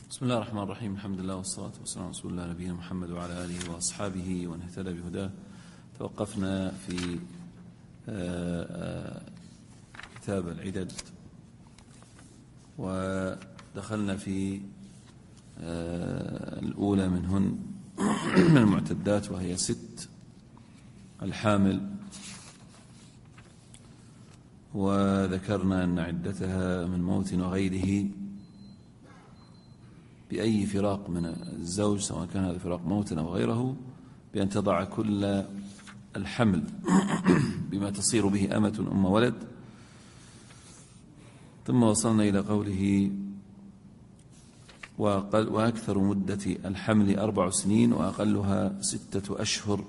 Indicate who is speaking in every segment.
Speaker 1: بسم الله الرحمن الرحيم. الحمد لله والصلاة والسلام على رسول الله نبينا محمد وعلى آله وأصحابه ومن اهتدى بهداه. توقفنا في كتاب العدد ودخلنا في الأولى منهن من المعتدات وهي 6 الحامل، وذكرنا أن عدتها من موت وغيره بأي فراق من الزوج، سواء كان هذا فراق موت أو غيره، بأن تضع كل الحمل بما تصير به أمة أم ولد. ثم وصلنا إلى قوله: وأكثر مدة الحمل 4 سنين وأقلها 6 أشهر.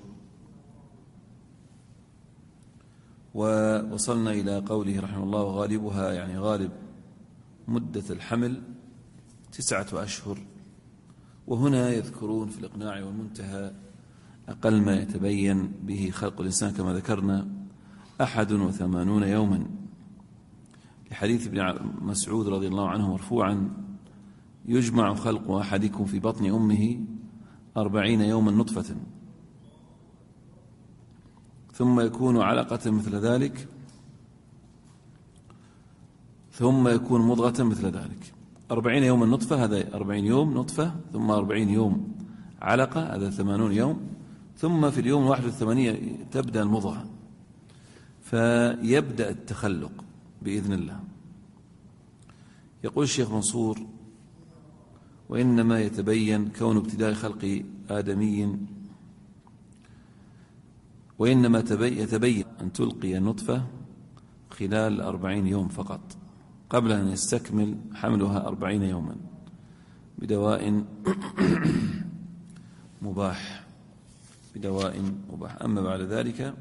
Speaker 1: ووصلنا إلى قوله رحمه الله: وغالبها، يعني غالب مدة الحمل 9 أشهر. وهنا يذكرون في الإقناع والمنتهى أقل ما يتبين به خلق الإنسان كما ذكرنا 81 يوما، لحديث ابن مسعود رضي الله عنه مرفوعا: يجمع خلق أحدكم في بطن أمه 40 يوما نطفة، ثم يكون علقة مثل ذلك، ثم يكون مضغة مثل ذلك. 40 يوما نطفة، هذا 40 يوم نطفة، ثم 40 يوم علقة، هذا 80 يوم، ثم في اليوم 81 تبدأ المضغة، فيبدأ التخلق بإذن الله. يقول الشيخ منصور: وإنما يتبين كون ابتداء خلق آدمي، وإنما يتبين أن تلقي النطفة خلال 40 يوم فقط، قبل أن يستكمل حملها 40 يوما بدواء مباح، أما بعد ذلك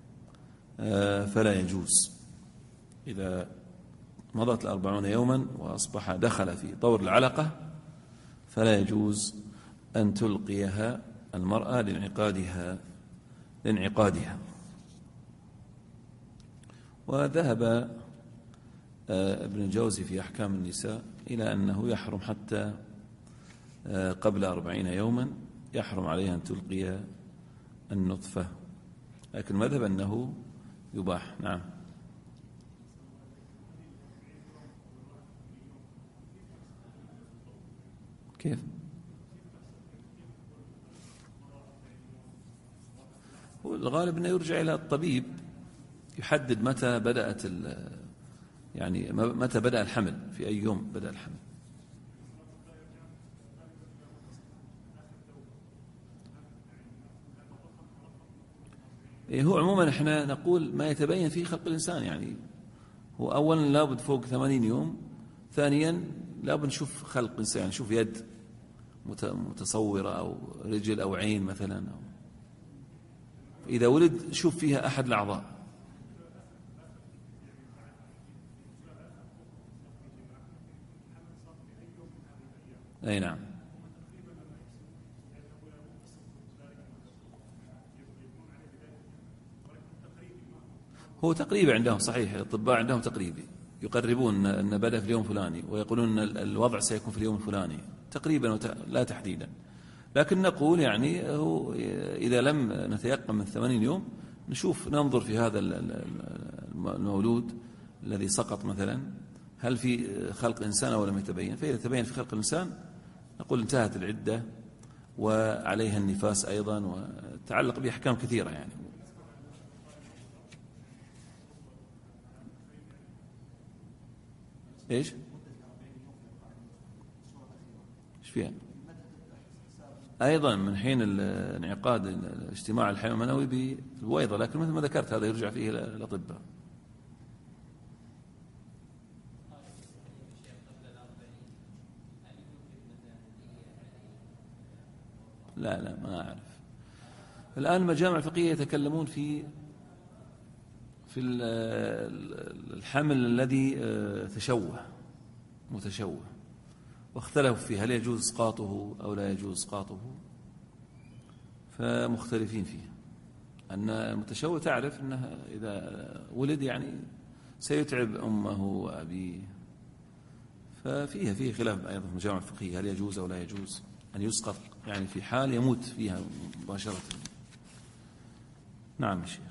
Speaker 1: فلا يجوز. إذا مضت 40 يوما وأصبح دخل في طور العلقة فلا يجوز أن تلقيها المرأة لانعقادها. وذهب ابن الجوزي في أحكام النساء إلى أنه يحرم حتى قبل 40 يوما، يحرم عليها أن تلقي النطفة، لكن المذهب أنه يباح. نعم. كيف؟ هو الغالب أنه يرجع إلى الطبيب يحدد متى بدأت يعني متى بدأ الحمل، في أي يوم بدأ الحمل. هو عموما احنا نقول ما يتبين فيه خلق الإنسان، يعني هو أولا لابد فوق 80 يوم، ثانيا لابد نشوف خلق الإنسان، يعني نشوف يد متصورة أو رجل أو عين مثلا، أو إذا ولد نشوف فيها أحد الأعضاء. أي نعم. هو تقريبا عندهم، صحيح، الأطباء عندهم تقريبي، يقربون أن بدأ في اليوم الفلاني، ويقولون أن الوضع سيكون في اليوم الفلاني تقريبا لا تحديدا. لكن نقول يعني هو إذا لم نتيقن من 80 يوم ننظر في هذا المولود الذي سقط مثلا هل في خلق إنسان أو لم يتبين، فإذا تبين في خلق الإنسان نقول انتهت العدة وعليها النفاس أيضا، وتعلق بأحكام كثيرة. يعني إيش فيها؟ أيضا من حين انعقاد اجتماع الحيوان المنوي بالبويضة، لكن مثل ما ذكرت هذا يرجع فيه الأطباء. لا ما أعرف. الآن المجامع الفقهية يتكلمون في الحمل الذي متشوه، واختلفوا فيه هل يجوز إسقاطه أو لا يجوز إسقاطه، فمختلفين فيه. أن المتشوه تعرف أنه إذا ولد يعني سيتعب أمه وأبيه، فيه خلاف أيضا في المجامع الفقهية، هل يجوز أو لا يجوز أن يسقط يعني في حال يموت فيها مباشرة. نعم الشيخ.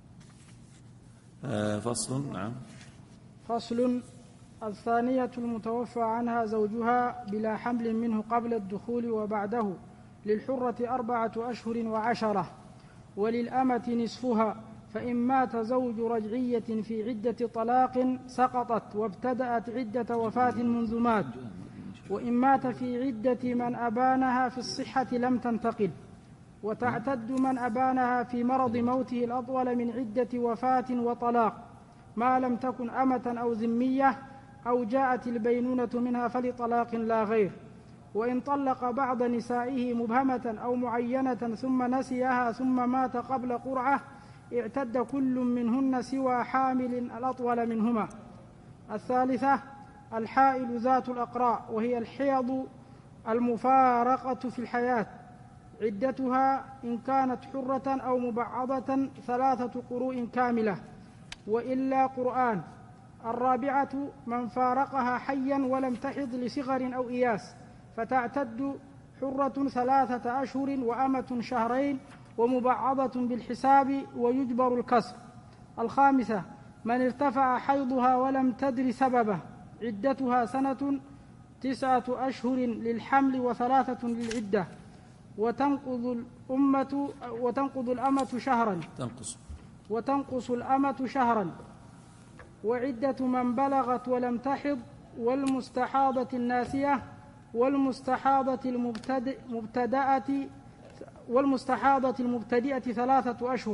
Speaker 1: فصل. نعم.
Speaker 2: فصل. الثانية المتوفى عنها زوجها بلا حمل منه قبل الدخول وبعده، للحرة 4 أشهر و10، وللأمة نصفها، فإن مات زوج رجعية في عدة طلاق سقطت وابتدأت عدة وفاة منذ مات، وإن مات في عدة من أبانها في الصحة لم تنتقل، وتعتد من أبانها في مرض موته الأطول من عدة وفاة وطلاق ما لم تكن أمة أو ذمية أو جاءت البينونة منها فلطلاق لا غير. وإن طلق بعض نسائه مبهمة أو معينة ثم نسيها ثم مات قبل قرعة اعتد كل منهن سوى حامل الأطول منهما. الثالثة الحائل ذات الأقراء، وهي الحيض المفارقة في الحياة، عدتها إن كانت حرة أو مبعضة 3 قروء كاملة وإلا قرآن. الرابعة من فارقها حيا ولم تحض لصغر أو إياس، فتعتد حرة 3 أشهر وأمة 2 شهرين ومبعضة بالحساب ويجبر الكسر. الخامسة من ارتفع حيضها ولم تدر سببه، عدتها 1 سنة 9 أشهر للحمل و3 للعدة، وتنقض الأمة شهرا، وتنقص الأمة شهرا. وعدة من بلغت ولم تحض، والمستحاضة الناسية، والمستحاضة المبتدئة 3 أشهر،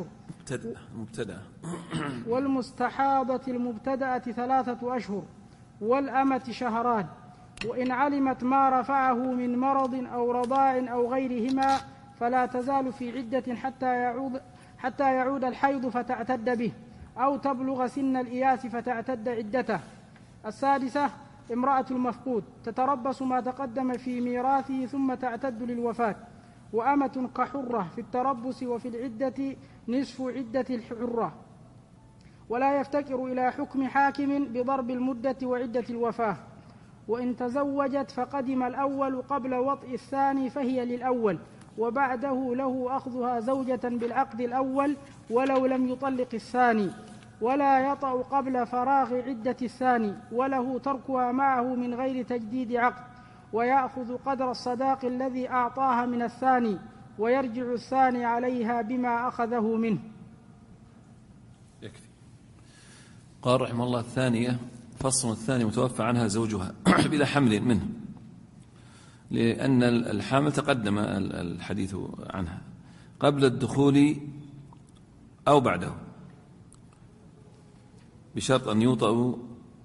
Speaker 2: والمستحاضة المبتدأة 3 أشهر، والأمة 2 شهران. وإن علمت ما رفعه من مرض أو رضاع أو غيرهما فلا تزال في عدة حتى يعود الحيض فتعتد به، أو تبلغ سن الإياس فتعتد عدته. السادسة امرأة المفقود، تتربص ما تقدم في ميراثه ثم تعتد للوفاة، وأمة كحرة في التربص وفي العدة نصف عدة الحرة، ولا يفتكر إلى حكم حاكم بضرب المدة وعدة الوفاة. وإن تزوجت فقدم الأول قبل وطئ الثاني فهي للأول، وبعده له أخذها زوجة بالعقد الأول ولو لم يطلق الثاني، ولا يطأ قبل فراغ عدة الثاني، وله تركها معه من غير تجديد عقد، ويأخذ قدر الصداق الذي أعطاها من الثاني، ويرجع الثاني عليها بما أخذه منه.
Speaker 1: يكفي. قال رحمه الله الثانية. فصل. الثاني متوفى عنها زوجها بلا حمل منه، لأن الحامل تقدم الحديث عنها قبل الدخول أو بعده، بشرط أن يوطأ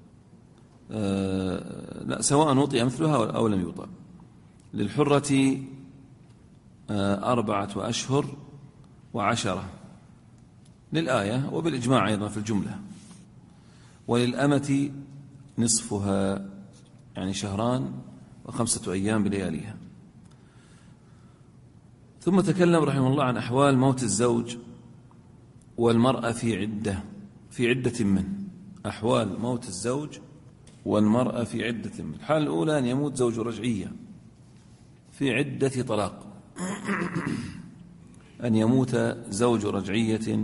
Speaker 1: سواء وطئ مثلها أو لم يوطأ. للحرة 4 أشهر و10 للآية وبالإجماع أيضا في الجملة. وللأمة نصفها، يعني 2 شهران و5 أيام بلياليها. ثم تكلم رحمه الله عن أحوال موت الزوج والمرأة في عدة منه. أحوال موت الزوج والمرأة في عدة منه. الحالة الأولى أن يموت زوج رجعية في عدة طلاق، أن يموت زوج رجعية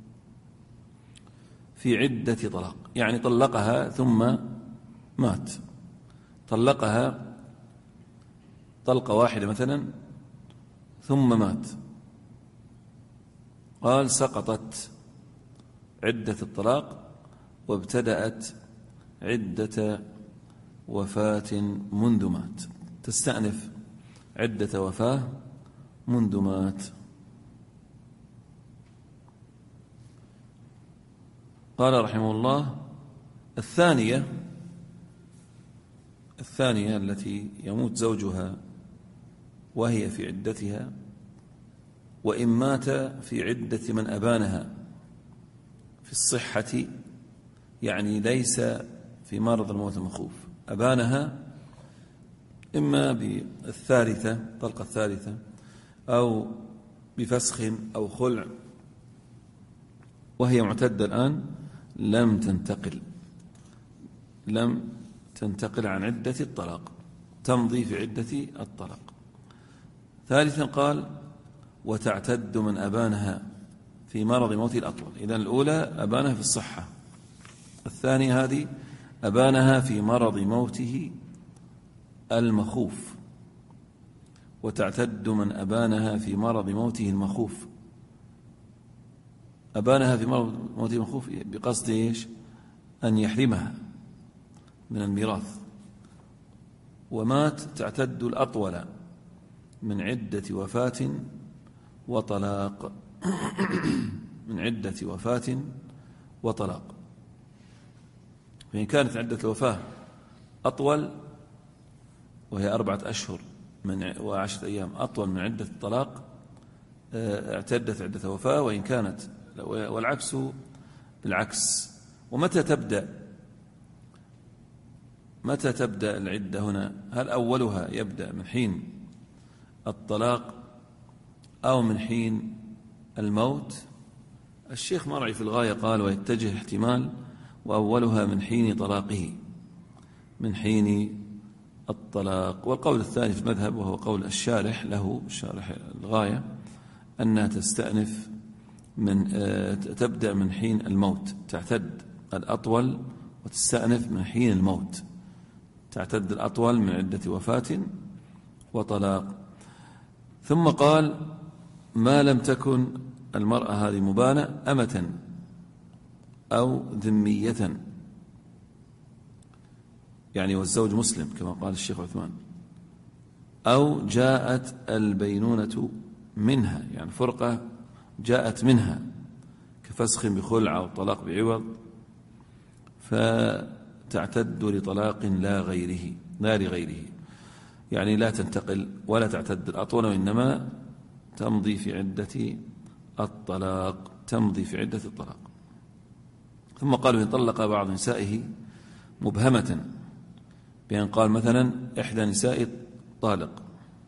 Speaker 1: في عدة طلاق، يعني طلقها ثم مات، طلقها طلقة واحدة مثلا ثم مات، قال سقطت عدة الطلاق وابتدأت عدة وفاة منذ مات، تستأنف عدة وفاة منذ مات. قال رحمه الله الثانية التي يموت زوجها وهي في عدتها، وإن مات في عدة من أبانها في الصحة، يعني ليس في مرض الموت المخوف، أبانها إما بالثالثة طلقة الثالثة أو بفسخ أو خلع، وهي معتدة الآن، لم تنتقل عن عدة الطلاق، تمضي في عدة الطلاق. ثالثا قال وتعتد من أبانها في مرض موته الأطول. إذن الأولى أبانها في الصحة، الثانية هذه أبانها في مرض موته المخوف، وتعتد من أبانها في مرض موته المخوف. أبانها في مرض موته المخوف بقصد إيش؟ أن يحرمها من الميراث. ومات تعتد الأطول من عدة وفاة وطلاق من عدة وفاة وطلاق. فإن كانت عدة الوفاة أطول وهي 4 أشهر و10 أيام أطول من عدة الطلاق اعتدت عدة وفاة، وإن كانت والعكس بالعكس. ومتى تبدأ العدة هنا؟ هل أولها يبدأ من حين الطلاق أو من حين الموت؟ الشيخ مرعي في الغاية قال ويتجه احتمال وأولها من حين طلاقه، من حين الطلاق. والقول الثاني في المذهب وهو قول الشارح له، الشارح الغاية، أنها تستأنف تبدأ من حين الموت، تعتد الأطول وتستأنف من حين الموت، تعتد الأطول من عدة وفاة وطلاق. ثم قال ما لم تكن المرأة هذه مبانة أمة أو ذمية، يعني والزوج مسلم كما قال الشيخ عثمان، أو جاءت البينونة منها، يعني فرقة جاءت منها كفسخ بخلع أو طلاق بعوض، فتعتد لطلاق لا لغيره، يعني لا تنتقل ولا تعتد الأطول، وإنما تمضي في عدة الطلاق، ثم قالوا إن طلق بعض نسائه مبهمة، بأن قال مثلا إحدى نساء طالق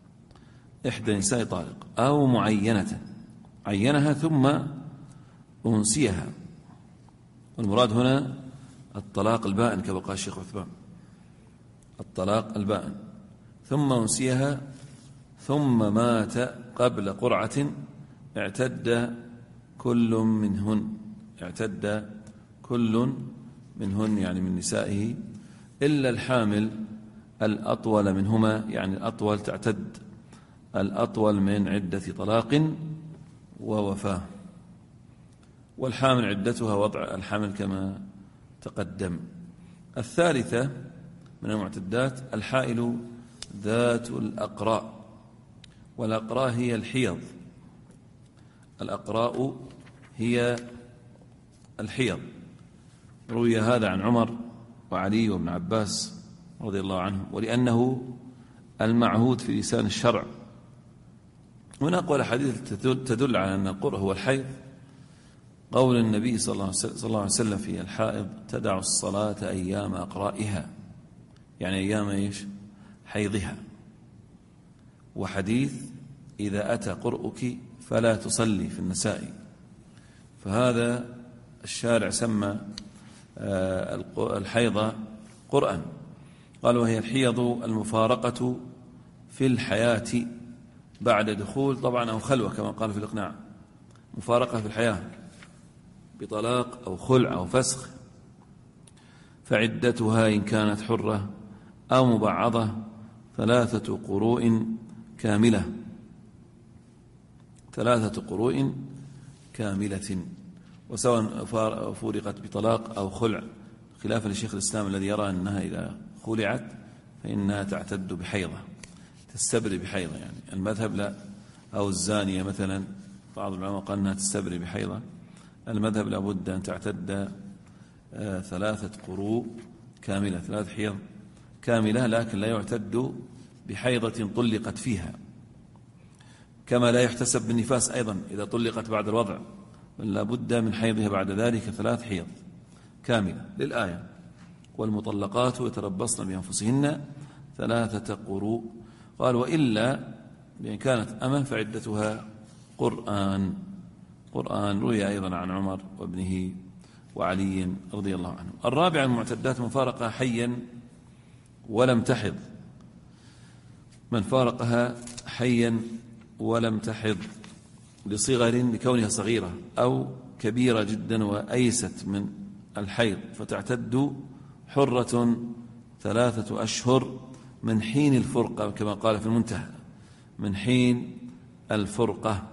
Speaker 1: أو معينة، عينها ثم أنسيها، والمراد هنا الطلاق البائن كما قال الشيخ عثمان، الطلاق البائن، ثم أنسيها ثم مات قبل قرعة، اعتد كل منهن يعني من نسائه إلا الحامل الأطول منهما، يعني الأطول تعتد الأطول من عدة طلاق ووفاة، والحامل عدتها وضع الحمل كما تقدم. الثالثة من المعتدات الحائل ذات الأقراء، والأقراء هي الحيض، الأقراء هي الحيض. روي هذا عن عمر وعلي وابن عباس رضي الله عنهم، ولأنه المعهود في لسان الشرع. هنا أقوال حديث تدل على أن القرء هو الحيض، قول النبي صلى الله عليه وسلم في الحائض تدع الصلاة أيام أقرائها، يعني أيام إيش؟ حيضها. وحديث إذا أتى قرؤك فلا تصلي في النساء، فهذا الشارع سمى الحيض قرآن. قال وهي الحيض المفارقة في الحياة بعد دخول طبعا أو خلوة كما قال في الإقناع، مفارقة في الحياة بطلاق أو خلع أو فسخ، فعدتها إن كانت حرة أو مبعضة 3 قروء كاملة، 3 قروء كاملة، وسواء فورقت بطلاق أو خلع، خلافا لشيخ الإسلام الذي يرى أنها إذا خلعت فإنها تعتد بحيضة، تستبرئ بحيضة، يعني المذهب لا. أو الزانية مثلا، بعض العلماء قال أنها تستبرئ بحيضة، المذهب لابد أن تعتد 3 قروء كاملة، 3 حيض كاملة، لكن لا يعتد بحيضة طلقت فيها، كما لا يحتسب بالنفاس أيضا إذا طلقت بعد الوضع، بل لابد من حيضها بعد ذلك 3 حيض كاملة للآية، والمطلقات يتربصن بأنفسهن 3 قروء. قال وإلا بأن كانت أمة فعدتها قرآن. روي أيضا عن عمر وابنه وعلي رضي الله عنه. الرابع المعتدات مفارقة حيا ولم تحض، من فارقها حيا ولم تحض لصغر لكونها صغيرة أو كبيرة جدا وأيست من الحيض، فتعتد حرة 3 أشهر من حين الفرقة كما قال في المنتهى، من حين الفرقة.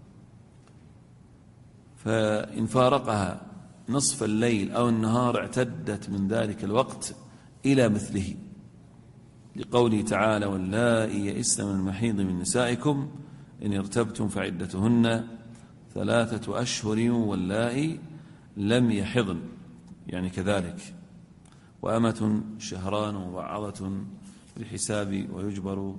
Speaker 1: فإن فارقها نصف الليل أو النهار اعتدت من ذلك الوقت إلى مثله، لقوله تعالى: واللائي يئسن من المحيض من نسائكم إن ارتبتم فعدتهن 3 أشهر واللائي لم يحضن، يعني كذلك. وأمة شهران مبعضة بالحساب ويجبر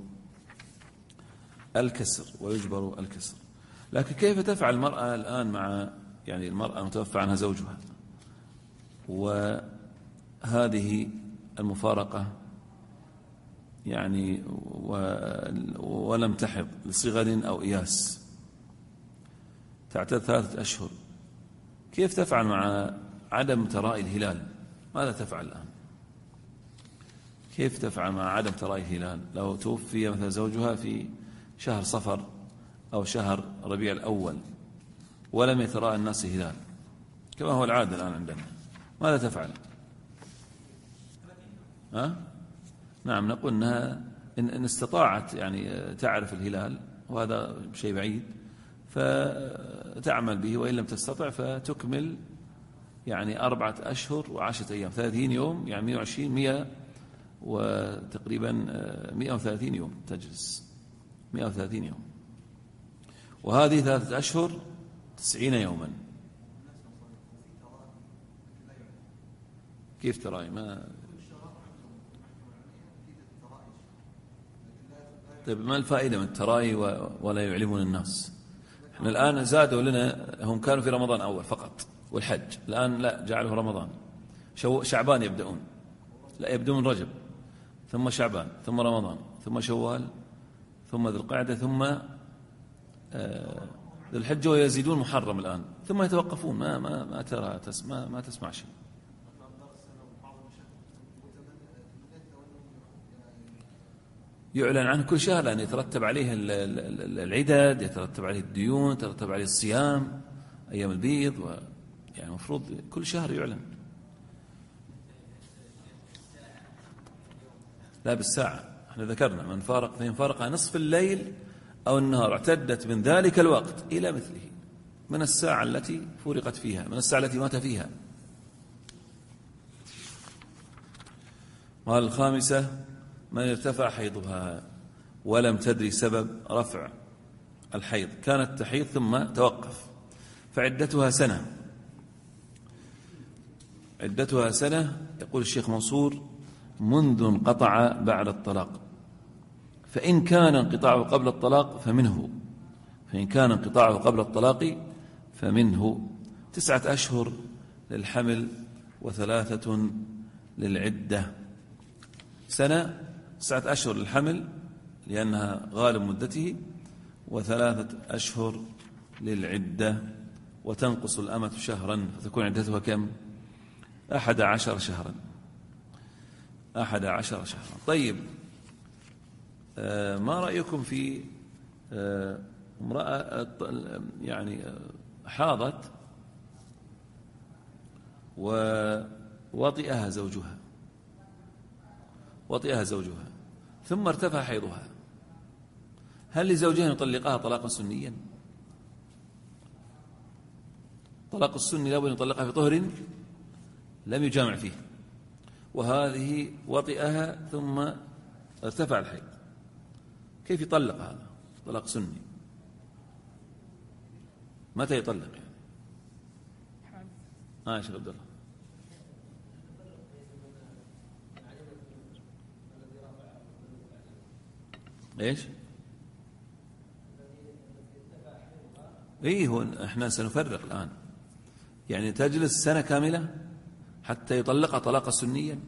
Speaker 1: الكسر. لكن كيف تفعل المرأة الآن مع المرأة متوفى عنها زوجها وهذه المفارقة ولم تحض لصغر أو إياس، تعتد 3 أشهر، كيف تفعل مع عدم تراءي الهلال؟ ماذا تفعل الآن؟ كيف تفعل مع عدم تراءي الهلال لو توفي مثلا زوجها في شهر صفر أو شهر ربيع الأول ولم يتراءى الناس الهلال كما هو العادة الآن عندنا، ماذا تفعل؟ نعم، نقول أنها إن استطاعت تعرف الهلال، وهذا شيء بعيد، فتعمل به، وإن لم تستطع فتكمل 4 أشهر و10 أيام، 30 يوم، 120 100 وتقريبا 130 يوم تجلس، 130 يوم، وهذه 3 أشهر 90 يوما. كيف تراي؟ طيب ما الفائدة من التراي ولا يعلمون الناس؟ احنا الآن زادوا لنا، هم كانوا في رمضان أول فقط والحج، الآن لا، جعله رمضان، شعبان يبدأون، لا، يبدون رجب ثم شعبان ثم رمضان ثم شوال ثم ذو القعدة ثم ذو الحجة، ويزيدون محرم الآن، ثم يتوقفون، ما ترى ما تسمع شيء. يعلن عنه كل شهر، لأن يترتب عليه العدد، يترتب عليه الديون، يترتب عليه الصيام، أيام البيض، المفروض كل شهر يعلن. لا، بالساعة، احنا ذكرنا من فارق نصف الليل أو النهار اعتدت من ذلك الوقت إلى مثله، من الساعة التي فرقت فيها، من الساعة التي مات فيها. قال: الخامسة من ارتفع حيضها ولم تدري سبب رفع الحيض، كانت تحيض ثم توقف، فعدتها سنة. يقول الشيخ منصور: منذ انقطع بعد الطلاق، فإن كان انقطاعه قبل الطلاق فمنه 9 أشهر للحمل و3 للعدة. سنة، 9 أشهر للحمل لأنها غالب مدته، و3 أشهر للعدة، وتنقص الأمة شهرا، فتكون عدتها كم؟ 11 شهرا. طيب، ما رأيكم في امرأة حاضت ووطئها زوجها ثم ارتفع حيضها، هل لزوجها يطلقها طلاقا سنيا؟ طلاق السني لابد أن يطلقها في طهر لم يجامع فيه، وهذه وطئها ثم ارتفع الحيض، كيف يطلق هذا؟ طلاق سني، متى يطلق يا شيخ عبد الله؟ ايش؟ هو احنا سنفرق الآن، تجلس سنة كاملة حتى يطلقها طلاقا سنيا،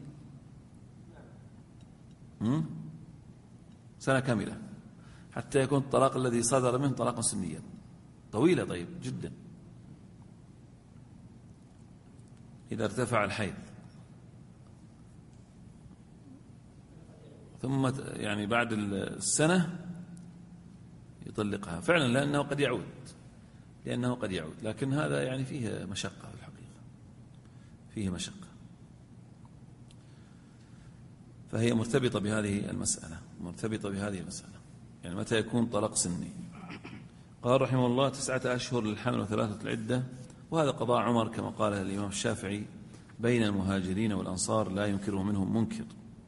Speaker 1: سنة كاملة حتى يكون الطلاق الذي صدر منه طلاقا سنيا، طويلة. طيب جدا، إذا ارتفع الحيض ثم يعني بعد السنة يطلقها فعلا لأنه قد يعود، لكن هذا يعني فيه مشقة في الحقيقة، فيه مشقة، فهي مرتبطة بهذه المسألة، يعني متى يكون طلاق سني. قال رحمه الله 9 أشهر للحمل و3 العدة، وهذا قضاء عمر كما قال الإمام الشافعي بين المهاجرين والأنصار لا ينكره منهم منكر.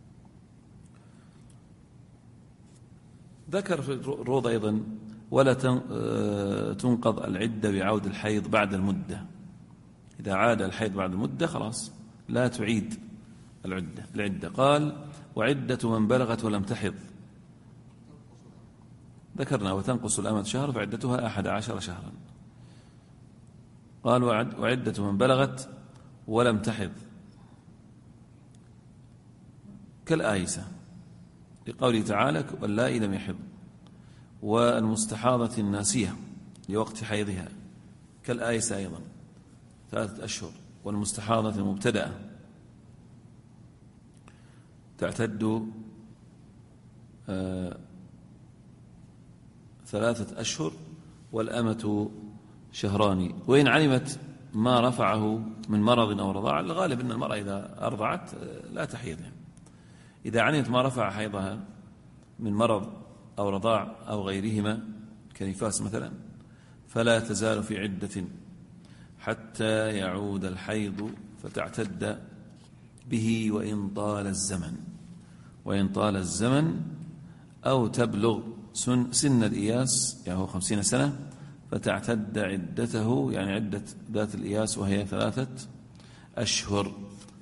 Speaker 1: ذكر في الروض أيضا ولا تنقض العدة بعود الحيض بعد المدة، إذا عاد الحيض بعد المدة خلاص لا تعيد العدة. قال وعدة من بلغت ولم تحض، ذكرنا وتنقص الأمة شهر فعدتها 11 شهرا. قال وعدة من بلغت ولم تحض كالآيسة لقوله تعالى واللائي لم يحض، والمستحاضة الناسية لوقت حيضها كالآيسة أيضا 3 أشهر، والمستحاضة المبتدأة تعتد 3 أشهر، والأمة شهران. وإن علمت ما رفعه من مرض أو رضاع، الغالب أن المرأة إذا أرضعت لا تحيض، إذا علمت ما رفع حيضها من مرض أو رضاع أو غيرهما كنفاس مثلا فلا تزال في عدة حتى يعود الحيض فتعتد به وإن طال الزمن أو تبلغ سن الإياس يعني هو 50 سنة فتعتد عدته يعني عدة ذات الإياس وهي 3 أشهر.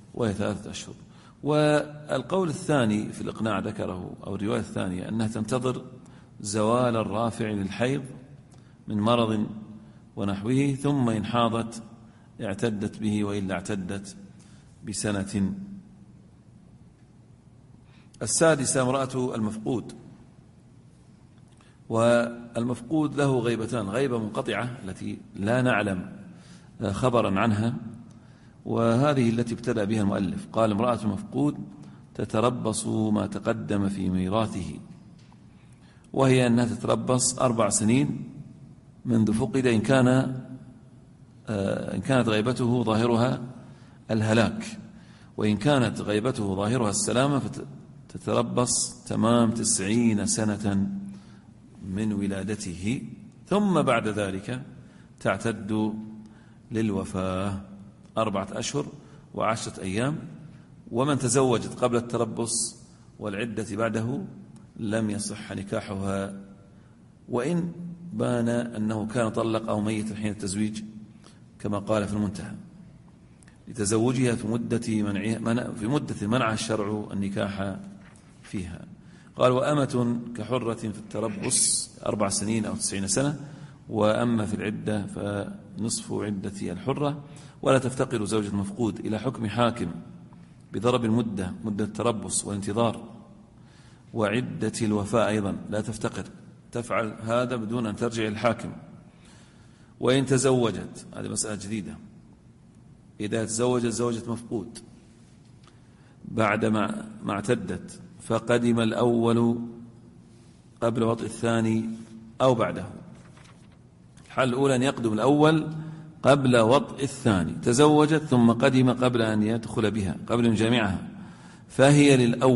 Speaker 1: والقول الثاني في الإقناع ذكره أو الرواية الثانية أنها تنتظر زوال الرافع للحيض من مرض ونحوه، ثم إن حاضت اعتدت به وإلا اعتدت بسنة. 6 امرأة المفقود، والمفقود له غيبتان: غيبة منقطعة التي لا نعلم خبرا عنها، وهذه التي ابتدأ بها المؤلف. قال امرأة المفقود تتربص ما تقدم في ميراثه، وهي أنها تتربص 4 سنين منذ فقد إن كانت غيبته ظاهرها الهلاك، وإن كانت غيبته ظاهرها السلامة فتتربص تمام 90 سنة من ولادته، ثم بعد ذلك تعتد للوفاة 4 أشهر و10 أيام. ومن تزوجت قبل التربص والعدة بعده لم يصح نكاحها، وإن بان أنه كان طلق أو ميت حين التزويج كما قال في المنتهى، لتزوجها في مدة منعها الشرع النكاح فيها. قال وأمة كحرة في التربص 4 سنين أو 90 سنة، وأما في العدة فنصف عدة الحرة. ولا تفتقر زوجة المفقود إلى حكم حاكم بضرب مدة التربص والانتظار وعدة الوفاء أيضا لا تفتقر، تفعل هذا بدون أن ترجع الحاكم. وإن تزوجت، هذه مسألة جديدة، إذا تزوجت زوجة مفقود بعد ما اعتدت فقدم الأول قبل وطئ الثاني أو بعده، الحالة الأولى أن يقدم الأول قبل وطئ الثاني، تزوجت ثم قدم قبل أن يدخل بها قبل أن يجامعها، فهي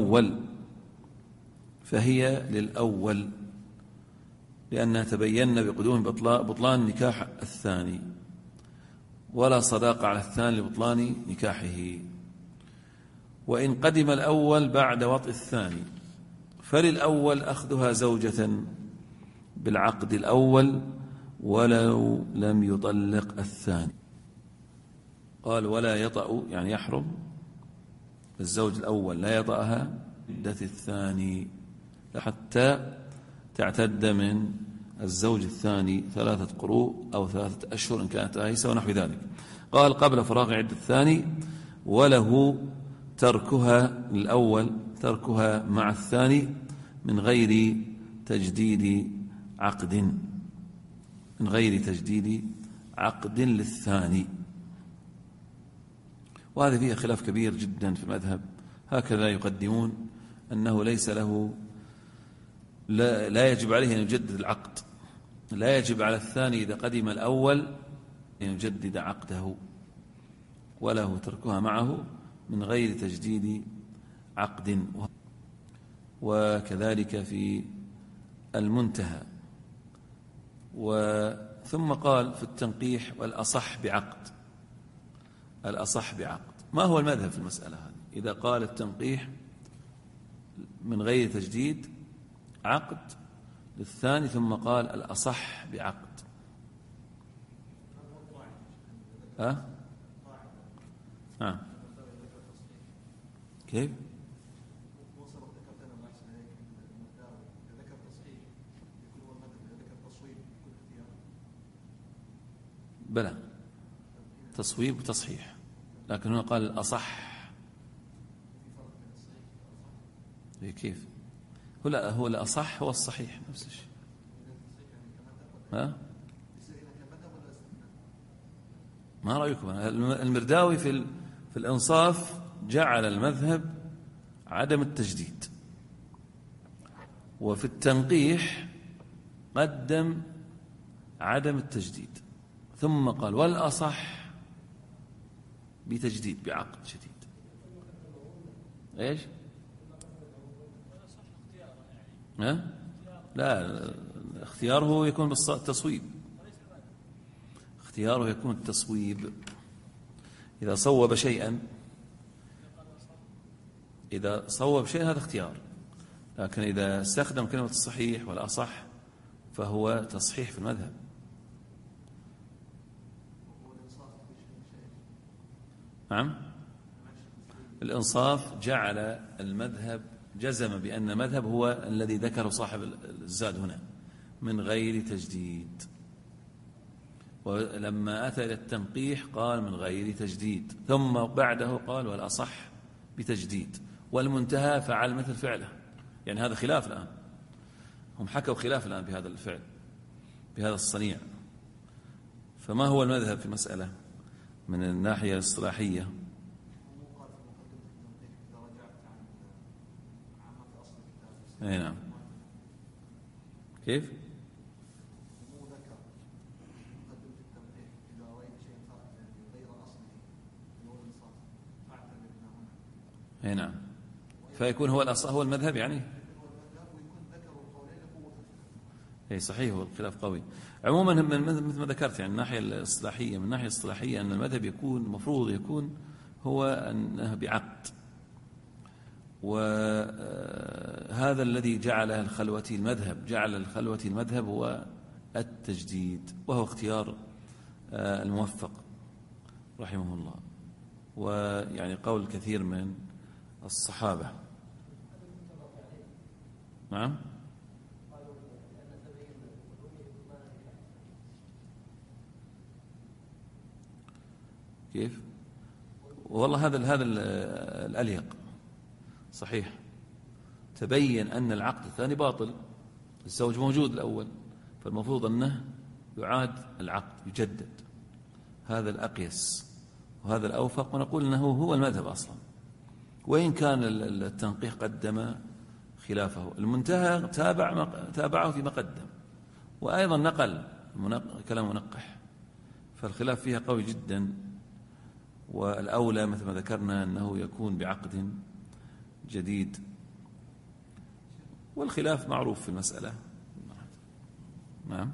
Speaker 1: للأول لأنها تبين بقدوم بطلان نكاح الثاني، ولا صداقة على الثاني لبطلان نكاحه. وإن قدم الأول بعد وطئ الثاني فللأول أخذها زوجة بالعقد الأول ولو لم يطلق الثاني. قال ولا يطأ يعني يحرم الزوج الأول لا يطأها عدة الثاني حتى تعتد من الزوج الثاني 3 قروء أو 3 أشهر إن كانت آيسة ونحو ذلك. قال قبل فراغ عدة الثاني وله تركها الأول تركها مع الثاني من غير تجديد عقد للثاني. وهذا فيه خلاف كبير جدا في المذهب، هكذا يقدمون أنه ليس له لا يجب عليه أن يجدد العقد، لا يجب على الثاني إذا قدم الأول أن يجدد عقده، وله تركها معه من غير تجديد عقد. وكذلك في المنتهى. ثم قال في التنقيح والأصح بعقد. الأصح بعقد، ما هو المذهب في المسألة هذه؟ إذا قال التنقيح من غير تجديد عقد للثاني ثم قال الأصح بعقد، كيف؟ بلى، تصويب وتصحيح، لكن هنا قال الأصح. كيف؟ هو الأصح هو الصحيح نفس الشيء. ما رأيكم؟ المرداوي في الإنصاف جعل المذهب عدم التجديد، وفي التنقيح قدم عدم التجديد، ثم قال والأصح بتجديد بعقد جديد. ايش؟ لا، اختياره يكون بالتصويب، اختياره يكون التصويب إذا صوب شيئا، إذا صوب شيئا هذا اختيار، لكن إذا استخدم كلمة الصحيح والأصح فهو تصحيح في المذهب. نعم، الإنصاف جعل المذهب، جزم بأن المذهب هو الذي ذكره صاحب الزاد هنا من غير تجديد، ولما أتى إلى التنقيح قال من غير تجديد، ثم بعده قال والأصح بتجديد، والمنتهى فعل مثل فعله. يعني هذا خلاف الآن، هم حكوا خلاف الآن بهذا الفعل، بهذا الصنيع. فما هو المذهب في مسألة من الناحية الاصطلاحية؟ اي نعم. كيف؟ اي نعم، فيكون هو الأصح هو المذهب يعني. اي صحيح، هو الخلاف قوي. عموما مثل ما ذكرت يعني الناحية الاصطلاحية، من الناحية الاصطلاحية أن المذهب يكون المفروض يكون هو أنه بعقد، وهذا الذي جعله الخلوتي المذهب، جعل الخلوتي المذهب هو التجديد، وهو اختيار الموفق رحمه الله، ويعني قول كثير من الصحابة. نعم. كيف؟ والله هذا الأليق صحيح. تبين أن العقد الثاني باطل، الزوج موجود الأول، فالمفروض أنه يعاد العقد يجدد. هذا الأقيس وهذا الأوفق، ونقول أنه هو المذهب أصلا، وإن كان التنقيح قدم خلافه. المنتهى تابعه فيما قدم، وأيضا نقل كلام منقح، فالخلاف فيها قوي جدا، والأولى مثل ما ذكرنا أنه يكون بعقد جديد، والخلاف معروف في المسألة. نعم.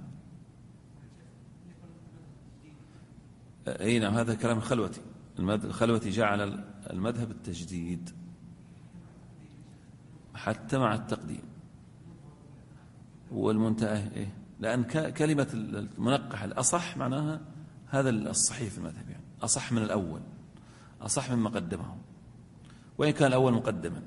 Speaker 1: أي نعم، هذا كلام الخلوتي. الخلوتي جعل المذهب التجديد حتى مع التقديم، والمنتهى إيه؟ لأن كلمة المنقح الأصح معناها هذا الصحيح في المذهب، يعني أصح من الأول، أصح مما قدمه، وإن كان الأول مقدما.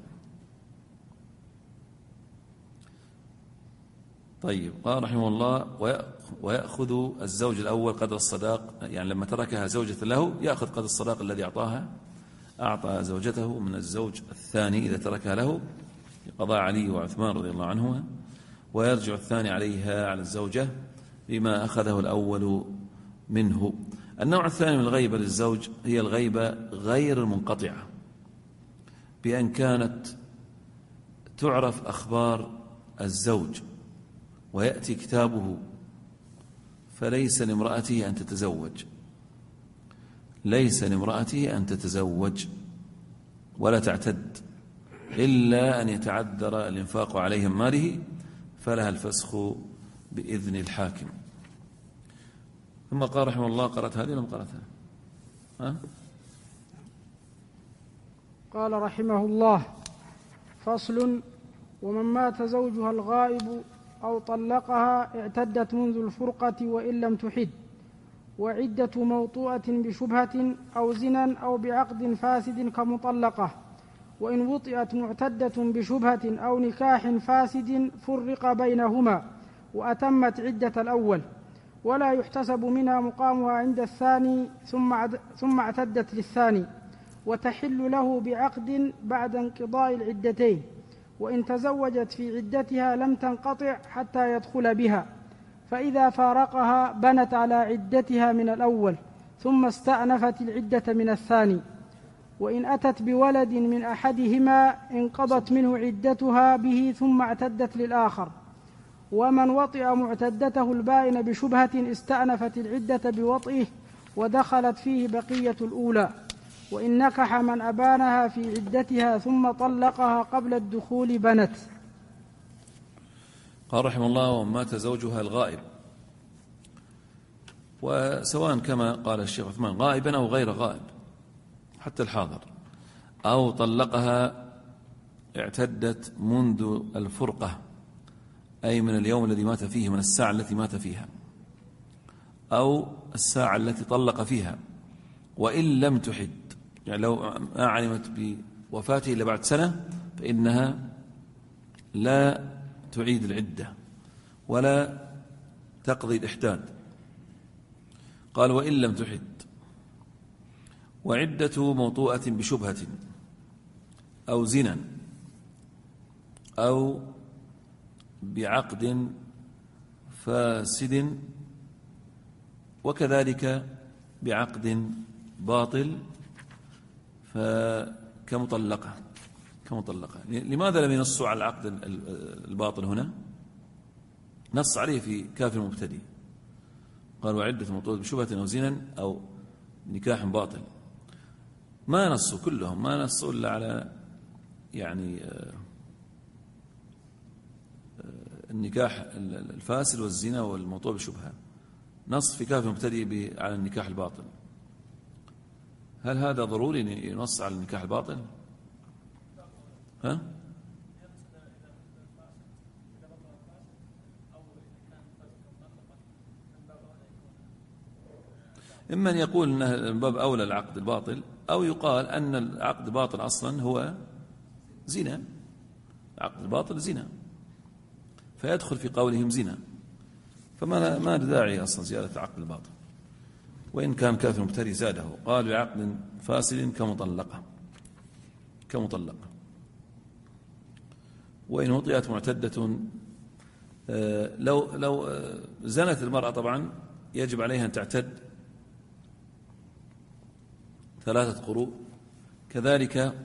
Speaker 1: طيب، قال رحمه الله ويأخذ الزوج الأول قدر الصداق، يعني لما تركها زوجة له يأخذ قدر الصداق الذي أعطى زوجته من الزوج الثاني إذا تركها له، قضاء علي وعثمان رضي الله عنهما، ويرجع الثاني عليها على الزوجة بما أخذه الأول منه. النوع الثاني من الغيبة للزوج هي الغيبة غير المنقطعة، بأن كانت تعرف أخبار الزوج ويأتي كتابه، فليس لامرأته أن تتزوج، ليس لامرأته أن تتزوج ولا تعتد إلا أن يتعذر الإنفاق عليهم ماله، فلها الفسخ بإذن الحاكم. ثم قال رحمه الله، قرأت هذه لم قرأتها؟
Speaker 2: قال رحمه الله: فصل: ومن مات زوجها الغائب أو طلقها اعتدت منذ الفرقة وإن لم تحد، وعدة موطوءة بشبهة أو زنا أو بعقد فاسد كمطلقة، وإن وطئت معتدة بشبهة أو نكاح فاسد فرق بينهما وأتمت عدة الأول، ولا يحتسب منها مقامها عند الثاني ثم اعتدت للثاني، وتحل له بعقد بعد انقضاء العدتين، وإن تزوجت في عدتها لم تنقطع حتى يدخل بها، فإذا فارقها بنت على عدتها من الأول ثم استأنفت العدة من الثاني، وإن أتت بولد من أحدهما انقضت منه عدتها به ثم اعتدت للآخر. ومن وطئ معتدته البائن بشبهة استأنفت العدة بوطئه ودخلت فيه بقية الأولى. وإن نكح من أبانها في عدتها ثم طلقها قبل الدخول بنت.
Speaker 1: قال رحمه الله: ومات زوجها الغائب، وسواء كما قال الشيخ عثمان غائبا أو غير غائب حتى الحاضر، أو طلقها اعتدت منذ الفرقة، أي من اليوم الذي مات فيه، من الساعة التي مات فيها، أو الساعة التي طلق فيها، وإن لم تحد، يعني لو ما علمت بوفاته إلا بعد سنة فإنها لا تعيد العدة ولا تقضي الإحداد. قال: وإن لم تحد، وعدة موطوءة بشبهة أو زنا أو بعقد فاسد، وكذلك بعقد باطل كمطلقة. لماذا لم ينصوا على العقد الباطل هنا؟ نص عليه في كافر المبتدئ، قال: وعدة موطوءة بشبهة أو زنا أو نكاح باطل. ما نصوا كلهم، ما نصوا إلا على يعني النكاح الفاسد والزنا والموطوء بشبهة. نص في كافر المبتدئ على النكاح الباطل. هل هذا ضروري ينص على النكاح الباطل؟ إما أن يقول أنه من باب أولى العقد الباطل، أو يقال أن العقد الباطل أصلا هو زنا، العقد الباطل زنا، فيدخل في قولهم زنا، فما داعي أصلا زيادة العقد الباطل. وإن كان كافر مبتدئ زاده، قال: بعقد فاسد كمطلقة. وإن وطئت معتدة، لو زنت المرأة طبعا يجب عليها أن تعتد 3 قروء. كذلك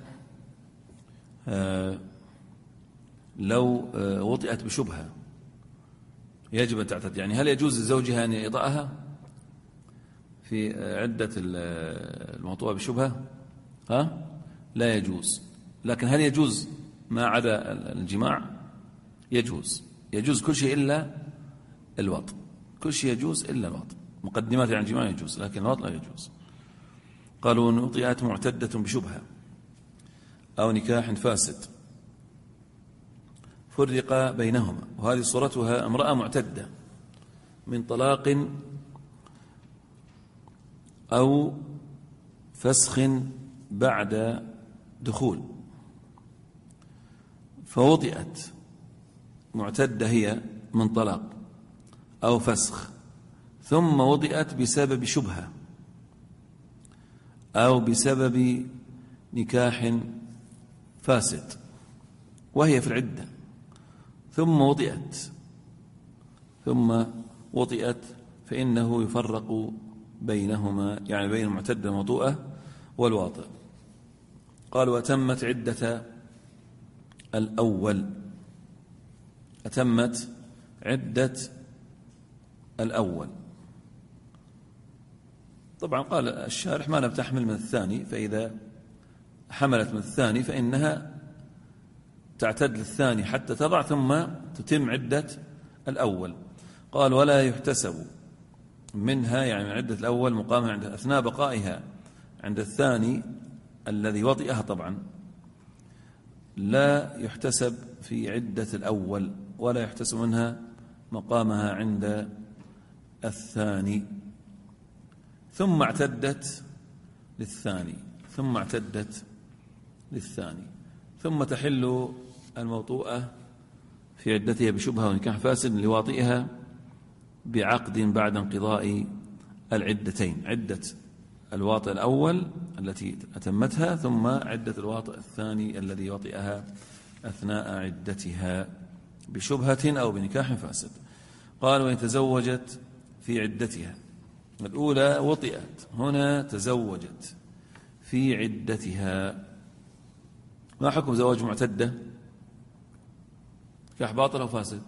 Speaker 1: لو وطئت بشبهة يجب أن تعتد. يعني هل يجوز لزوجها أن يطأها في عدة الموطوءة بشبهة؟ لا يجوز. لكن هل يجوز ما عدا الجماع؟ يجوز كل شيء إلا الوطء، كل شيء يجوز إلا الوطء. مقدمات عن الجماع يجوز، لكن الوطء لا يجوز. قالوا: إن وطئت معتدة بشبهة أو نكاح فاسد فرق بينهما. وهذه صورتها امرأة معتدة من طلاق أو فسخ بعد دخول، فوطئت معتدة هي من طلاق أو فسخ، ثم وطئت بسبب شبهة أو بسبب نكاح فاسد وهي في العدة، ثم وطئت فإنه يفرق بينهما، يعني بين المعتدة الموطوءة والواطئ. قال: وتمت عدة الأول، أتمت عدة الأول. طبعا قال الشارح: ما لم تحمل من الثاني، فإذا حملت من الثاني فإنها تعتد للثاني حتى تضع ثم تتم عدة الأول. قال: ولا يحتسب منها، يعني من عدة الأول مقامها عند أثناء بقائها عند الثاني الذي وطئها. طبعا لا يحتسب في عدة الأول، ولا يحتسب منها مقامها عند الثاني، ثم اعتدت للثاني، ثم تحل الموطوءة في عدتها بشبهة ونكاح فاسد لواطئها بعقد بعد انقضاء العدتين، عدة الواطئ الأول التي أتمتها، ثم عدة الواطئ الثاني الذي وطئها أثناء عدتها بشبهة أو بنكاح فاسد. قال: وإن تزوجت في عدتها، الأولى وطئت، هنا تزوجت في عدتها. ما حكم زواج معتدة؟ نكاح باطل أو فاسد؟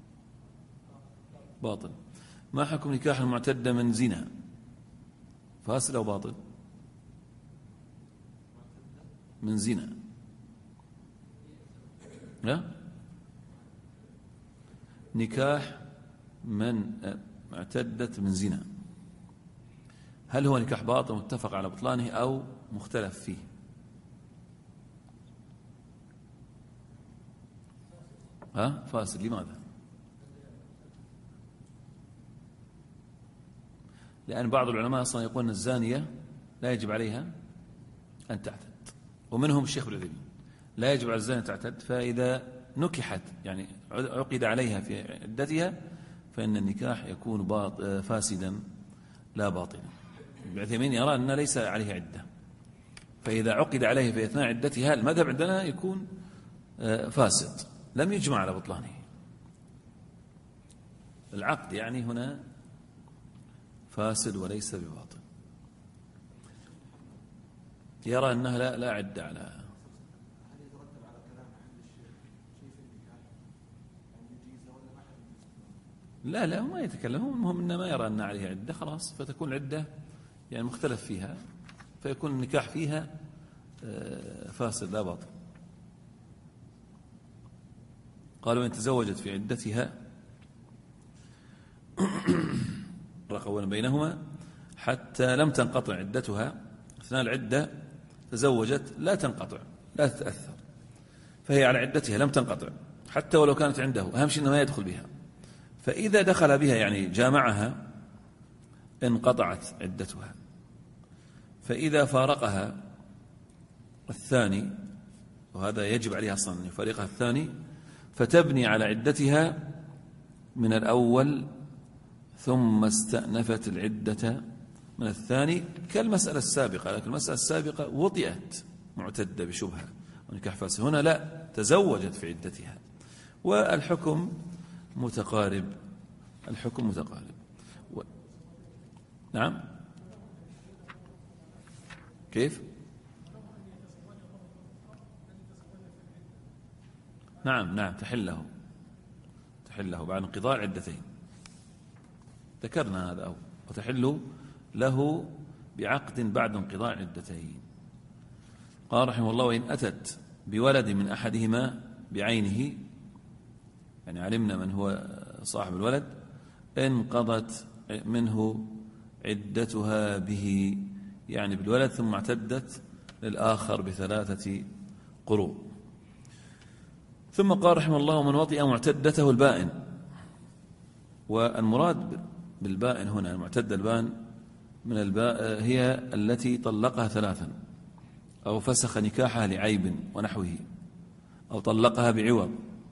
Speaker 1: باطل. ما حكم نكاح المعتدة من زنا؟ فاسد أو باطل؟ من زنا. لا؟ نكاح من اعتدت من زنا، هل هو نكاح باطل متفق على بطلانه أو مختلف فيه؟ فاسد. لماذا؟ لأن بعض العلماء أصلا يقول أن الزانية لا يجب عليها أن تعتد، ومنهم الشيخ ابن عثيمين، لا يجب على الزانية تعتد، فإذا نكحت يعني عقد عليها في عدتها فإن النكاح يكون فاسدا لا باطلا. ابن عثيمين يرى أن ليس عليها عدة، فإذا عقد عليها في أثناء عدتها المذهب عندنا يكون فاسد، لم يجمع على بطلانه. العقد يعني هنا فاسد وليس بباطل. يرى أنها لا عدة على. لا ما يتكلم، المهم إنه ما يرى أن عليها عدة، خلاص فتكون عدة يعني مختلف فيها، فيكون النكاح فيها فاسد لا باطل. قالوا: إن تزوجت في عدتها فرق بينهما حتى لم تنقطع عدتها، أثناء العدة تزوجت لا تنقطع لا تتأثر، فهي على عدتها لم تنقطع حتى ولو كانت عنده، أهم شيء أنه ما يدخل بها. فإذا دخل بها يعني جامعها انقطعت عدتها، فإذا فارقها الثاني، وهذا يجب عليها أصلا أن يفارقها الثاني، فتبني على عدتها من الأول ثم استأنفت العدة من الثاني كالمسألة السابقة. لكن المسألة السابقة وطئت معتدة بشبهة ونكاح فاسد، هنا لا، تزوجت في عدتها، والحكم متقارب. نعم. كيف؟ نعم تحله بعد انقضاء العدتين، ذكرنا هذا أول، وتحل له بعقد بعد انقضاء العدتين. قال رحمه الله: وإن أتت بولد من أحدهما بعينه، يعني علمنا من هو صاحب الولد، انقضت منه عدتها به، يعني بالولد، ثم اعتدت للآخر ب3 قروء. ثم قال رحمه الله: ومن وطئ معتدته البائن. والمراد بالبائن هنا المعتدة البائن من الباء هي التي طلقها 3 أو فسخ نكاحها لعيب ونحوه أو طلقها بعوض.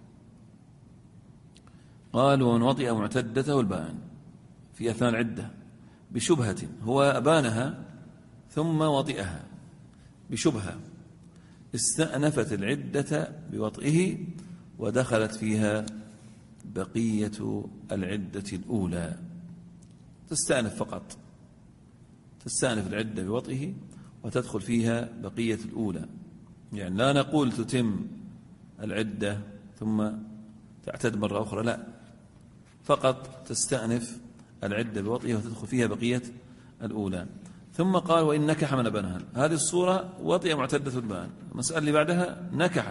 Speaker 1: قال: ومن وطئ معتدته البائن في أثناء العدة بشبهة، هو أبانها ثم وطئها بشبهة، استأنفت العدة بوطئه ودخلت فيها بقية العدة الأولى. تستأنف فقط، تستأنف العدة بوطئه وتدخل فيها بقية الأولى، يعني لا نقول تتم العدة ثم تعتد مرة أخرى، لا، فقط تستأنف العدة بوطئها وتدخل فيها بقية الأولى. ثم قال وإن نكح من أبانها، هذه الصورة وطئ معتدة البان. المسألة اللي بعدها نكح،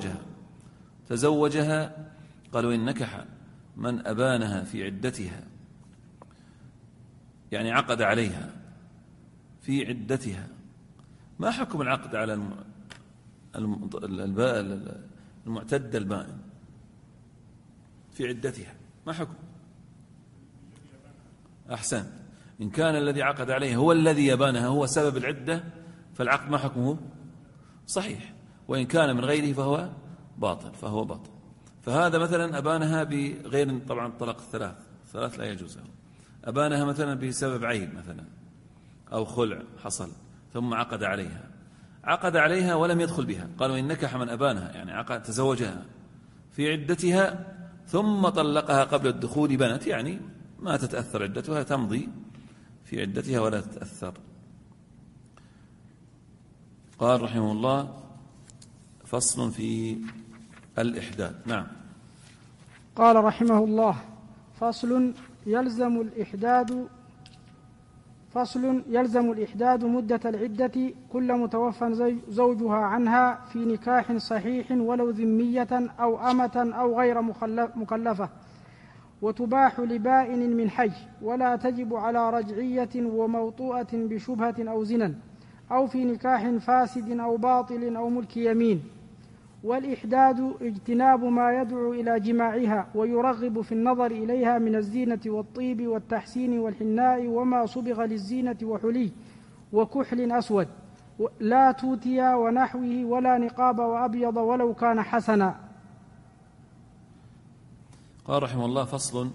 Speaker 1: تزوجها، قال وإن نكح من أبانها في عدتها، يعني عقد عليها في عدتها. ما حكم العقد على المعتدة البائن في عدتها؟ ما حكم؟ أحسن، إن كان الذي عقد عليها هو الذي يبانها هو سبب العدة فالعقد ما حكمه؟ صحيح. وإن كان من غيره فهو باطل. فهذا مثلا أبانها بغير، طبعا الطلاق ثلاث لا يجوز له. أبانها مثلا بسبب عيب مثلا أو خلع حصل، ثم عقد عليها ولم يدخل بها. قالوا إن نكح من أبانها، يعني تزوجها في عدتها ثم طلقها قبل الدخول، بنت، يعني ما تتأثر عدتها، تمضي في عدتها ولا تتأثر. قال رحمه الله فصل في الإحداد. نعم.
Speaker 2: قال رحمه الله فصل يلزم الإحداد مدة العدة كل متوفى زوجها عنها في نكاح صحيح ولو ذمية أو أمة أو غير مكلفة، وتباح لبائن من حي، ولا تجب على رجعية وموطوءة بشبهة أو زنا، أو في نكاح فاسد أو باطل أو ملك يمين. والإحداد اجتناب ما يدعو إلى جماعها ويرغب في النظر إليها من الزينة والطيب والتحسين والحناء وما صبغ للزينة وحلي وكحل أسود، لا توتيا ونحوه، ولا نقاب وأبيض ولو كان حسنا.
Speaker 1: قال رحمه الله فصل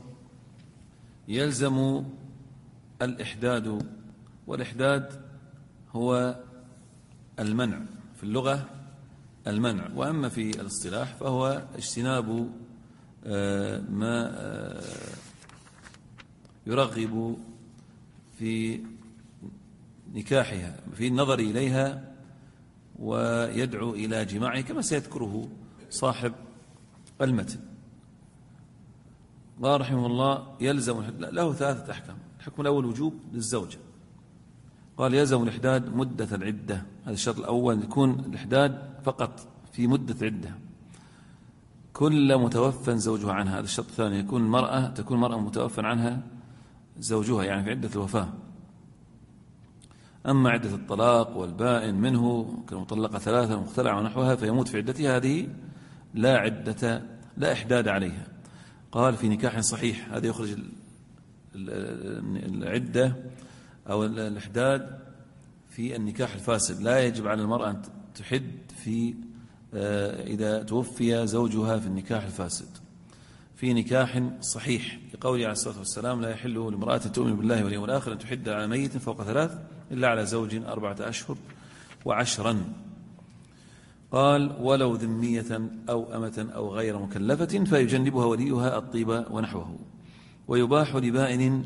Speaker 1: يلزم الإحداد. والإحداد هو المنع في اللغة، المنع، وأما في الاصطلاح فهو اجتناب ما يرغب في نكاحها، في النظر إليها ويدعو إلى جماعه، كما سيذكره صاحب المتن. قال رحمه الله يلزم له ثلاثة أحكام. الحكم الأول وجوب للزوجة. قال يلزم الإحداد مدة العدة، هذا الشرط الأول، يكون الإحداد فقط في مدة عدة كل متوفى زوجها عنها. هذا الشرط الثاني، تكون المرأة متوفى عنها زوجها، يعني في عدة الوفاة. أما عدة الطلاق والبائن منه كالمطلقة ثلاثة مختلعة ونحوها فيموت في عدتها، هذه لا إحداد عليها. قال في نكاح صحيح، هذا يخرج العدة أو الإحداد في النكاح الفاسد. لا يجب على المرأة أن تحد إذا توفي زوجها في النكاح الفاسد. في نكاح صحيح لقوله عليه الصلاة والسلام لا يحل لامرأة تؤمن بالله واليوم الآخر أن تحد على ميت فوق 3 إلا على زوج 4 أشهر و10. قال ولو ذمية أو أمة أو غير مكلفة فيجنبها وليها الطيب ونحوه. ويباح لبائن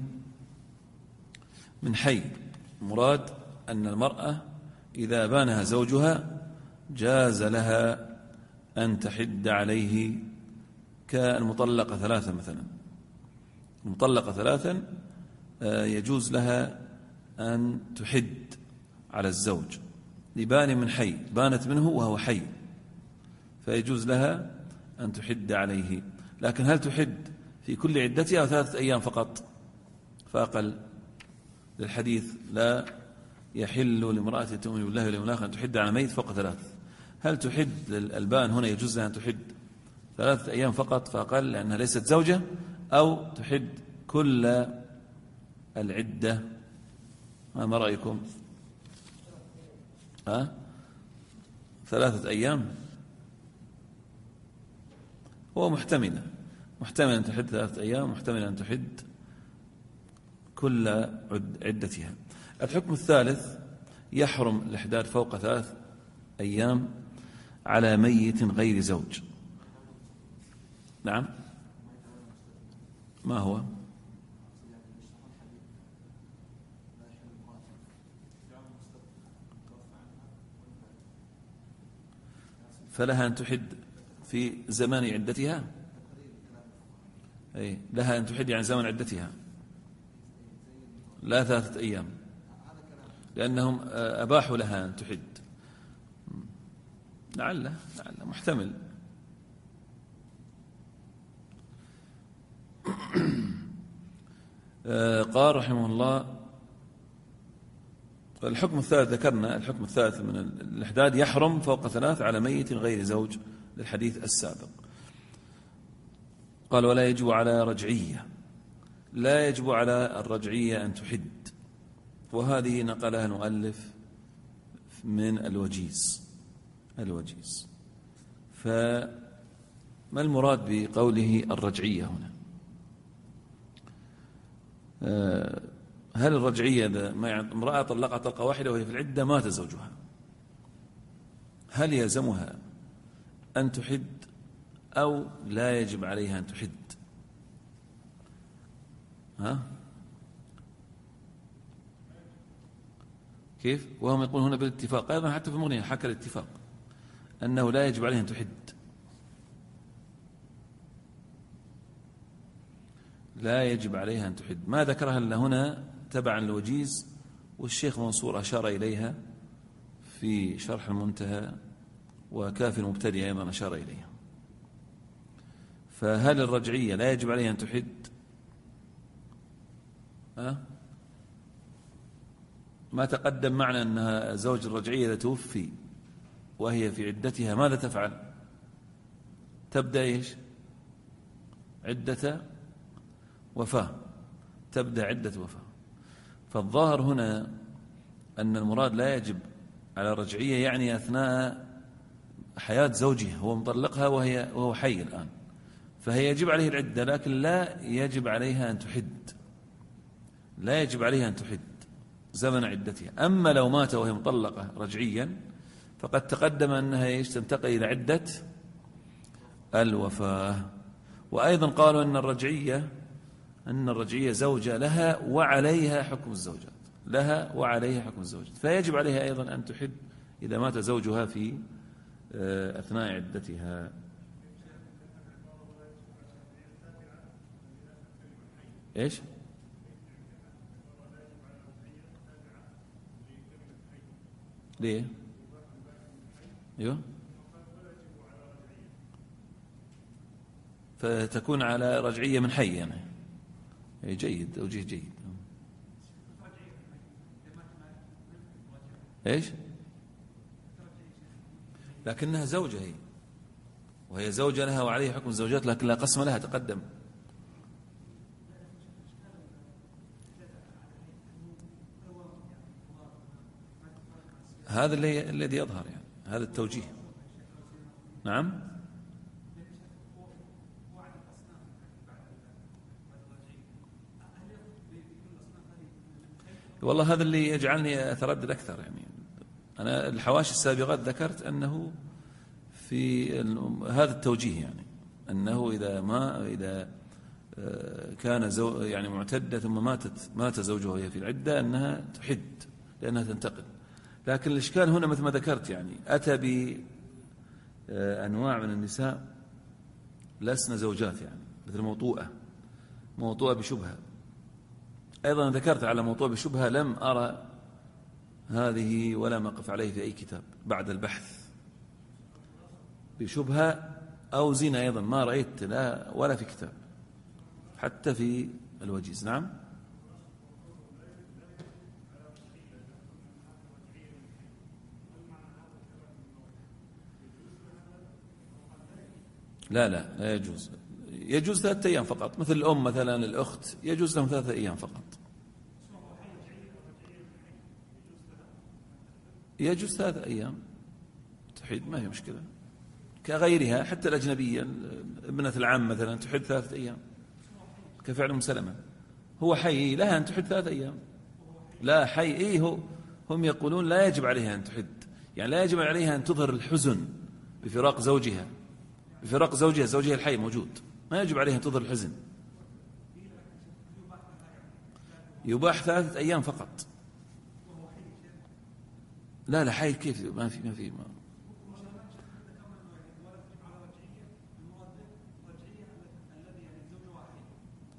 Speaker 1: من حي، مراد أن المرأة إذا بانها زوجها جاز لها أن تحد عليه، كالمطلقة 3 مثلا. المطلقة 3 يجوز لها أن تحد على الزوج لبان من حي، بانت منه وهو حي، فيجوز لها أن تحد عليه. لكن هل تحد في كل عدتها أو 3 أيام فقط فأقل؟ للحديث لا يحل لامرأة تؤمن بالله واليوم الآخر أن تحد على ميت فوق 3. هل تحد للألبان هنا يجوز لها أن تحد 3 أيام فقط فأقل لأنها ليست زوجة، أو تحد كل العدة؟ ما رأيكم؟ 3 أيام هو محتمل أن تحد 3 أيام، محتمل أن تحد كل عدتها. الحكم الثالث يحرم الإحداد فوق 3 أيام على ميت غير زوج. نعم، ما هو؟ فلها أن تحد في زمان عدتها. أي لها أن تحد يعني زمن عدتها، لا 3 أيام، لأنهم أباحوا لها أن تحد. لعل محتمل. قال رحمه الله: الحكم الثالث، ذكرنا الحكم الثالث من الإحداد يحرم فوق 3 على ميت غير زوج للحديث السابق. قال: ولا يجب على رجعية، لا يجب على الرجعية أن تحد، وهذه نقلها المؤلف من الوجيز. فما المراد بقوله الرجعية هنا؟ هل الرجعية امرأة طلقت طلقة واحدة وهي في العدة مات زوجها، هل يلزمها أن تحد أو لا يجب عليها أن تحد؟ كيف؟ وهم يقولون هنا بالاتفاق، أيضا حتى في المغنية حكى الاتفاق أنه لا يجب عليها أن تحد، لا يجب عليها أن تحد. ما ذكرها إلا هنا تبعا للوجيز، والشيخ منصور أشار إليها في شرح المنتهى، وكافي المبتدئ أيضا أشار إليها. فهل الرجعية لا يجب عليها أن تحد؟ ما تقدم معنا أنها زوج الرجعية إذا توفي وهي في عدتها ماذا تفعل؟ تبدأ إيش؟ عدة وفاة، تبدأ عدة وفاة. فالظاهر هنا أن المراد لا يجب على الرجعية يعني أثناء حياة زوجها، هو مطلقها وهو حي الآن، فهي يجب عليه العدة، لكن لا يجب عليها أن تحد، لا يجب عليها أن تحد زمن عدتها. أما لو مات وهي مطلقة رجعيا فقد تقدم أنها تنتقل إلى عدة الوفاة. وأيضا قالوا أن الرجعية زوجة لها وعليها حكم الزوجات، لها وعليها حكم الزوجات، فيجب عليها أيضا أن تحد إذا مات زوجها في أثناء عدتها. إيش؟ ليه؟ أيوه، فتكون على رجعية من حي يعني. جيد، توجيه جيد. إيش؟ لكنها زوجة هي، وهي زوجة لها وعليها حكم الزوجات، لكن لا قسم لها تقدم. هذا الذي يظهر يعني، هذا التوجيه. نعم. والله هذا اللي يجعلني أتردد أكثر يعني. أنا الحواشي السابقات ذكرت أنه في هذا التوجيه يعني، أنه إذا كان يعني معتدة ثم مات زوجها وهي في العدة أنها تحد لأنها تنتقل. لكن الإشكال هنا مثل ما ذكرت يعني، أتى بأنواع من النساء لسن زوجات يعني، مثل موطوءة بشبهة. أيضا ذكرت على موطوء بشبهة لم أرى هذه ولا أقف عليه في أي كتاب بعد البحث. بشبهة أو زنا أيضا ما رأيت لا ولا في كتاب، حتى في الوجيز. نعم. لا يجوز 3 أيام فقط، مثل الأم مثلا الأخت يجوز لهم 3 أيام فقط. يجوز 3 أيام تحيد، ما هي مشكلة، كغيرها حتى الأجنبية ابنة العم مثلا تحد 3 أيام كفعل أم سلمة. هو حي لها أن تحد 3 أيام، لا حي هم يقولون لا يجب عليها أن تحد، يعني لا يجب عليها أن تظهر الحزن بفراق زوجها، زوجها الحي موجود، ما يجب عليها أن تظهر الحزن. يباح 3 أيام فقط. لا حي كيف؟ ما في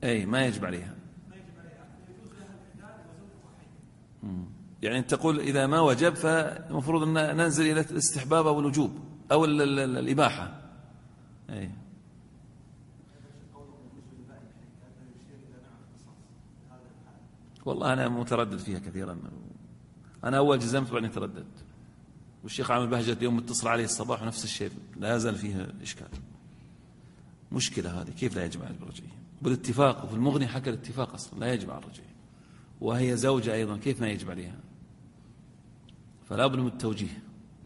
Speaker 1: أي ما يجب عليها. يعني أنت تقول إذا ما وجب فالمفروض أن ننزل إلى الاستحباب أو الوجوب أو الإباحة. أي. والله أنا متردد فيها كثيرا. أنا أول جزمت وبعدين ترددت، والشيخ عامل بهجة يوم اتصل عليه الصباح ونفس الشيء، لا يزال فيها إشكال. مشكلة هذه، كيف لا يجب على الرجعية؟ بالاتفاق، وفي المغني حكى الاتفاق أصلا لا يجب على الرجعية، وهي زوجة أيضا كيف ما يجب عليها؟ فلا بد من التوجيه.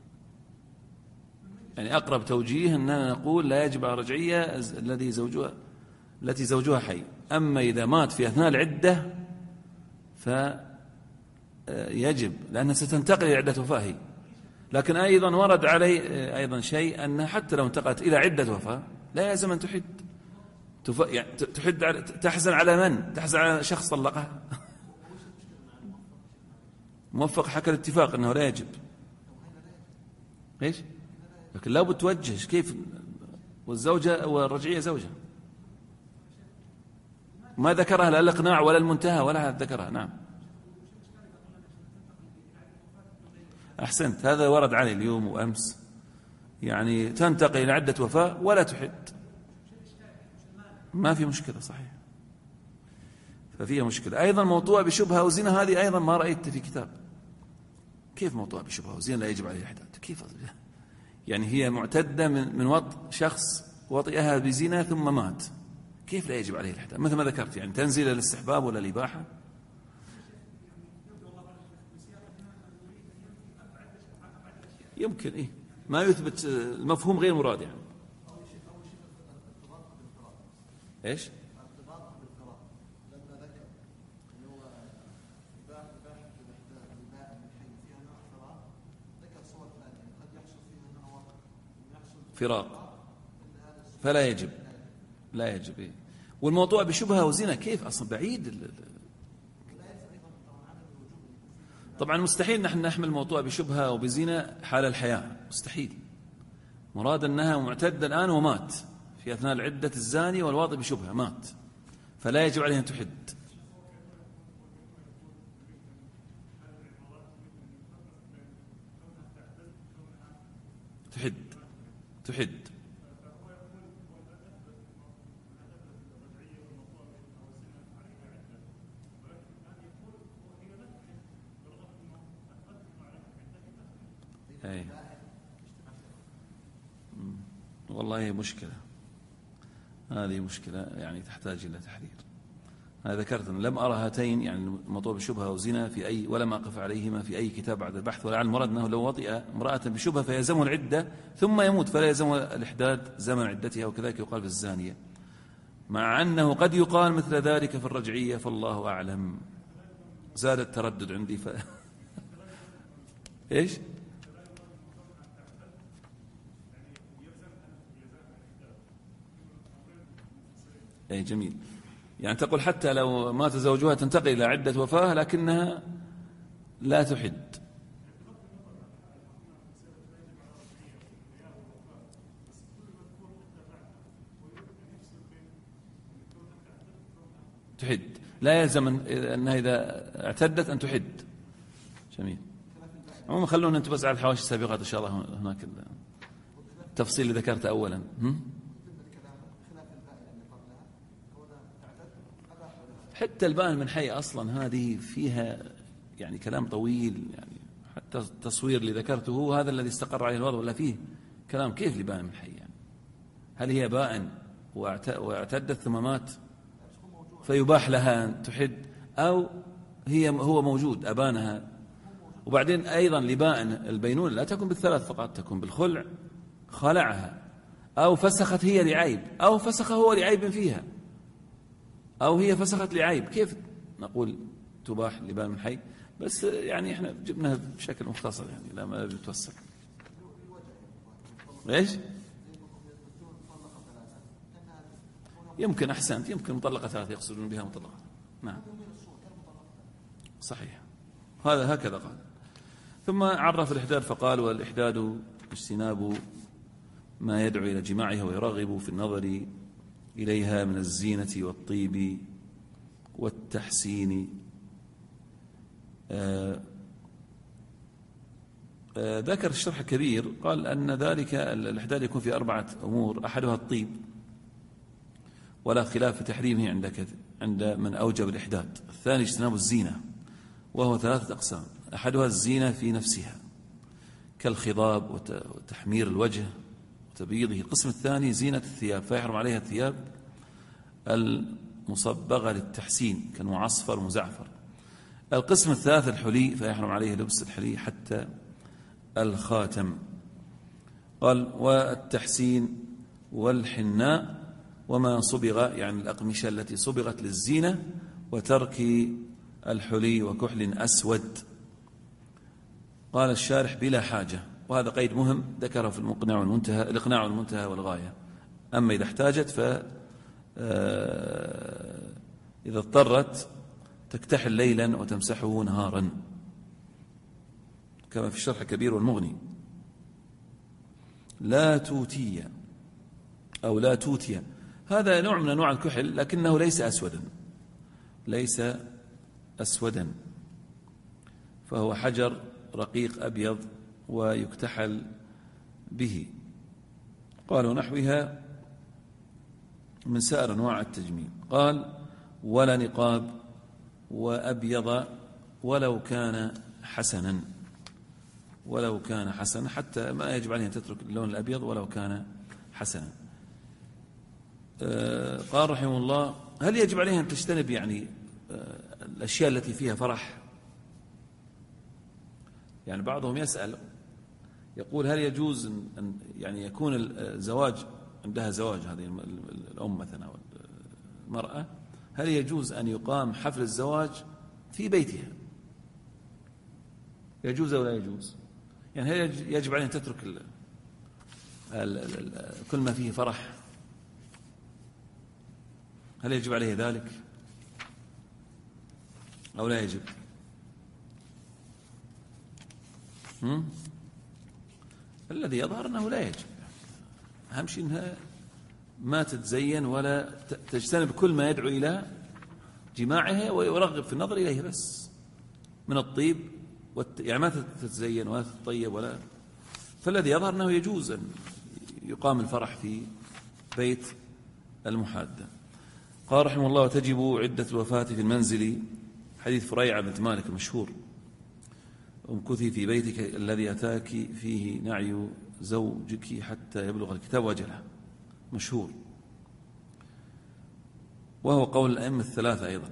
Speaker 1: يعني أقرب توجيه أننا نقول لا يجب على الرجعية التي زوجها حي. أما إذا مات في أثناء العدة فيجب، لأنها ستنتقل إلى عدة وفاة. لكن أيضا ورد عليه أيضا شيء أنها حتى لو انتقلت إلى عدة وفاة لا يلزم أن تحد. يعني تحد، تحزن على من؟ تحزن على شخص طلقها. موفق حكى الاتفاق أنه لا يجب. إيش؟ لكن لا بد توجه كيف، والزوجة والرجعية زوجة ما ذكرها لا الإقناع ولا المنتهى ولا ذكرها. نعم أحسنت، هذا ورد علي اليوم وأمس، يعني تنتقل إلى عدة وفاة ولا تحد، ما في مشكلة. صحيح، ففيها مشكلة. أيضا موضوع بشبهة وزنا، هذه أيضا ما رأيت في كتاب. كيف موضوع بشبهة وزنا لا يجب عليه الإحداد؟ كيف؟ يعني هي معتدة من وطء شخص وطئها بزنا ثم مات، كيف لا يجب عليه الإحداد؟ مثل ما ذكرت، يعني تنزل إلى الاستحباب ولا الإباحة؟ يمكن إيه ما يثبت المفهوم غير مراد يعني. إيش؟ فراق فلا يجب، لا يجب إيه؟ والموضوع بشبهة وزنا كيف أصلا بعيد. طبعا مستحيل نحن نحمل موضوع بشبهة وبزنا حال الحياة، مستحيل. مراد أنها معتدة الآن ومات في أثناء العدة الزاني والواطئ بشبهة مات، فلا يجب عليه أن تحد. تحد. أي. والله مشكلة، هذه مشكلة يعني تحتاج إلى تحرير. أنا ذكرت أن لم أرى هاتين، يعني الموضوع بشبهة وزنا في أي، ولم أقف عليهما في أي كتاب بعد البحث. ولعل المراد أنه لو وطئ امرأة بشبهة فيلزمه العدة ثم يموت فلا يلزمه الإحداد زمن عدتها، وكذلك يقال في الزانية، مع أنه قد يقال مثل ذلك في الرجعية، فالله أعلم. زاد التردد عندي إيش؟ أي جميل. يعني تقول حتى لو مات زوجها تنتقل إلى عدة وفاة لكنها لا تحد. تحد، لا يلزم أنها إذا اعتدت أن تحد. جميل. عموما خلونا ننتبه على الحواشي السابقات إن شاء الله، هناك التفصيل اللي ذكرته أولا. حتى البائن من حي أصلا هذه فيها يعني كلام طويل، يعني حتى التصوير اللي ذكرته هذا الذي استقر عليه الوضع، ولا فيه كلام كيف لبائن من حي؟ يعني هل هي بائن واعتدت ثم مات فيباح لها أن تحد، أو هو موجود أبانها؟ وبعدين أيضا لبائن البينونة لا تكون بالثلاث فقط، تكون بالخلع، خلعها أو فسخت هي لعيب، أو فسخ هو لعيب فيها، أو هي فسخت لعيب. كيف نقول تباح لبائن من حي؟ بس يعني احنا جبناها بشكل مختصر، يعني لا ما بتوسع. ايش؟ يمكن أحسنت، يمكن مطلقة ثلاثة يقصدون بها مطلقة. نعم صحيح، هذا هكذا قال. ثم عرف الإحداد فقال: والإحداد اجتناب ما يدعو إلى جماعها ويرغب في النظر إليها من الزينة والطيب والتحسين. ذكر الشرح الكبير قال أن ذلك الإحداد يكون في 4 أمور، أحدها الطيب ولا خلاف في تحريمه عند من أوجب الإحداد. الثاني اجتناب الزينة وهو 3 أقسام، أحدها الزينة في نفسها كالخضاب وتحمير الوجه وتبييضه. القسم الثاني زينة الثياب فيحرم عليها الثياب المصبغة للتحسين كالمعصفر ومزعفر. القسم الثالث الحلي فيحرم عليه لبس الحلي حتى الخاتم. قال والتحسين والحناء وما صبغ يعني الأقمشة التي صبغت للزينة، وترك الحلي وكحل أسود. قال الشارح بلا حاجة، وهذا قيد مهم ذكره في الإقناع والمنتهى والغاية. أما إذا احتاجت إذا اضطرت تكتحل ليلا وتمسحه نهارا كما في الشرح الكبير والمغني. لا توتي أو لا توتي، هذا نوع من أنواع الكحل لكنه ليس أسودا، فهو حجر رقيق أبيض ويكتحل به. قالوا نحوها من سائر أنواع التجميل. قال ولا نقاب وأبيض ولو كان حسنا، حتى ما يجب عليه أن تترك اللون الأبيض ولو كان حسنا. قال رحمه الله هل يجب عليه أن تجتنب يعني الأشياء التي فيها فرح؟ يعني بعضهم يسأل يقول هل يجوز أن يعني يكون الزواج عندها زواج، هذه الأم مثلا أو المرأة، هل يجوز أن يقام حفل الزواج في بيتها؟ يجوز أو لا يجوز؟ يعني هل يجب عليه أن تترك كل ما فيه فرح؟ هل يجب عليه ذلك أو لا يجب؟ الذي يظهر أنه لا يجب. أهم شيء أنها ما تتزين ولا تجتنب كل ما يدعو إلى جماعها ويرغب في النظر إليه بس من الطيب يعني ما تتزين ولا تتطيب ولا. فالذي يظهر أنه يجوز أن يقام الفرح في بيت المحادة. قال رحمه الله وتجب عدة الوفاة في المنزل، حديث فريعة بنت مالك المشهور، امكثي في بيتك الذي أتاك فيه نعي زوجك حتى يبلغ الكتاب وجله، مشهور، وهو قول الأئمة الثلاثة أيضا.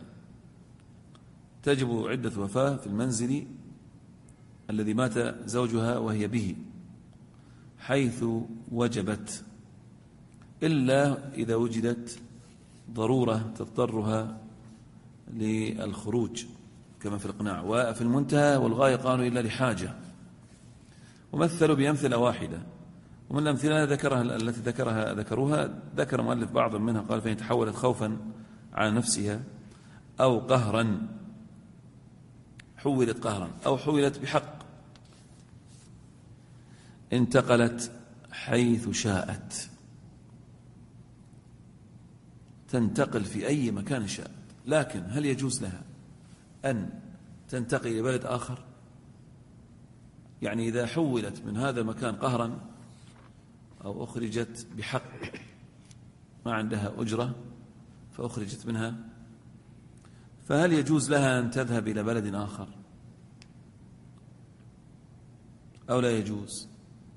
Speaker 1: تجب عدة وفاة في المنزل الذي مات زوجها وهي به حيث وجبت، إلا إذا وجدت ضرورة تضطرها للخروج كما في الإقناع. وفي المنتهى والغاية قالوا إلا لحاجة، ومثلوا بأمثلة واحدة. ومن الأمثلة التي ذكروها ذكر مؤلف بعض منها، قال فإن تحولت خوفا على نفسها أو قهرا حولت قهرا أو حولت بحق انتقلت حيث شاءت، تنتقل في أي مكان شاءت. لكن هل يجوز لها أن تنتقل إلى بلد آخر؟ يعني إذا حولت من هذا المكان قهرا أو أخرجت بحق ما عندها أجرة فأخرجت منها، فهل يجوز لها أن تذهب إلى بلد آخر أو لا يجوز؟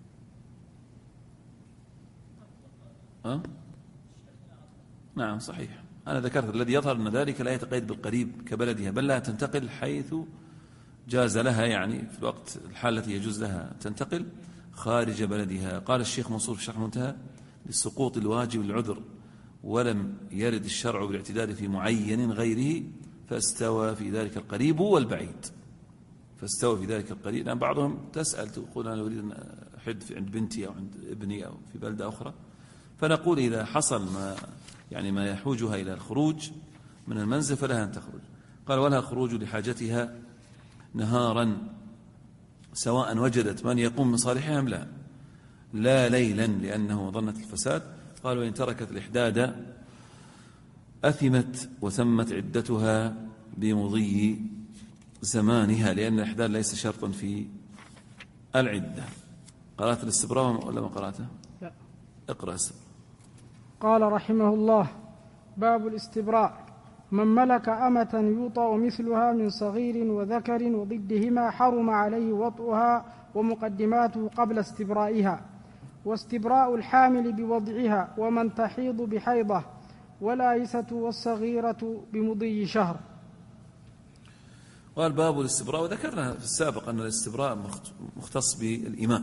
Speaker 1: نعم صحيح، أنا ذكرت الذي يظهر أن ذلك لا يتقيد بالقريب كبلدها، بل لا تنتقل حيث جاز لها، يعني في الوقت الحال التي يجوز لها تنتقل خارج بلدها. قال الشيخ منصور في شرح المنتهى للسقوط الواجب للعذر ولم يرد الشرع بالاعتداد في معين غيره فاستوى في ذلك القريب والبعيد. لأن بعضهم تسأل تقول أنا أريد أن أحد عند بنتي أو عند ابني أو في بلدة أخرى، فنقول إذا حصل ما يحوجها إلى الخروج من المنزل فلها أن تخرج. قال ولها خروج لحاجتها نهارا سواء وجدت من يقوم بصالحها أم لا ليلا لأنه ظنت الفساد. قال وإن تركت الإحداد أثمت وتمت عدتها بمضي زمانها، لأن الإحداد ليس شرطا في العدة. قرأت الاستبراء ولا ما قرأته؟
Speaker 2: لا.
Speaker 1: اقرأ السبراء.
Speaker 2: قال رحمه الله: باب الاستبراء: من ملك أمة يوطأ مثلها من صغير وذكر وضدهما حرم عليه وطئها ومقدماته قبل استبرائها، واستبراء الحامل بوضعها، ومن تحيض بحيضة، والآيسة والصغيرة بمضي شهر.
Speaker 1: قال باب الاستبراء، وذكرنا في السابق أن الاستبراء مختص بالإماء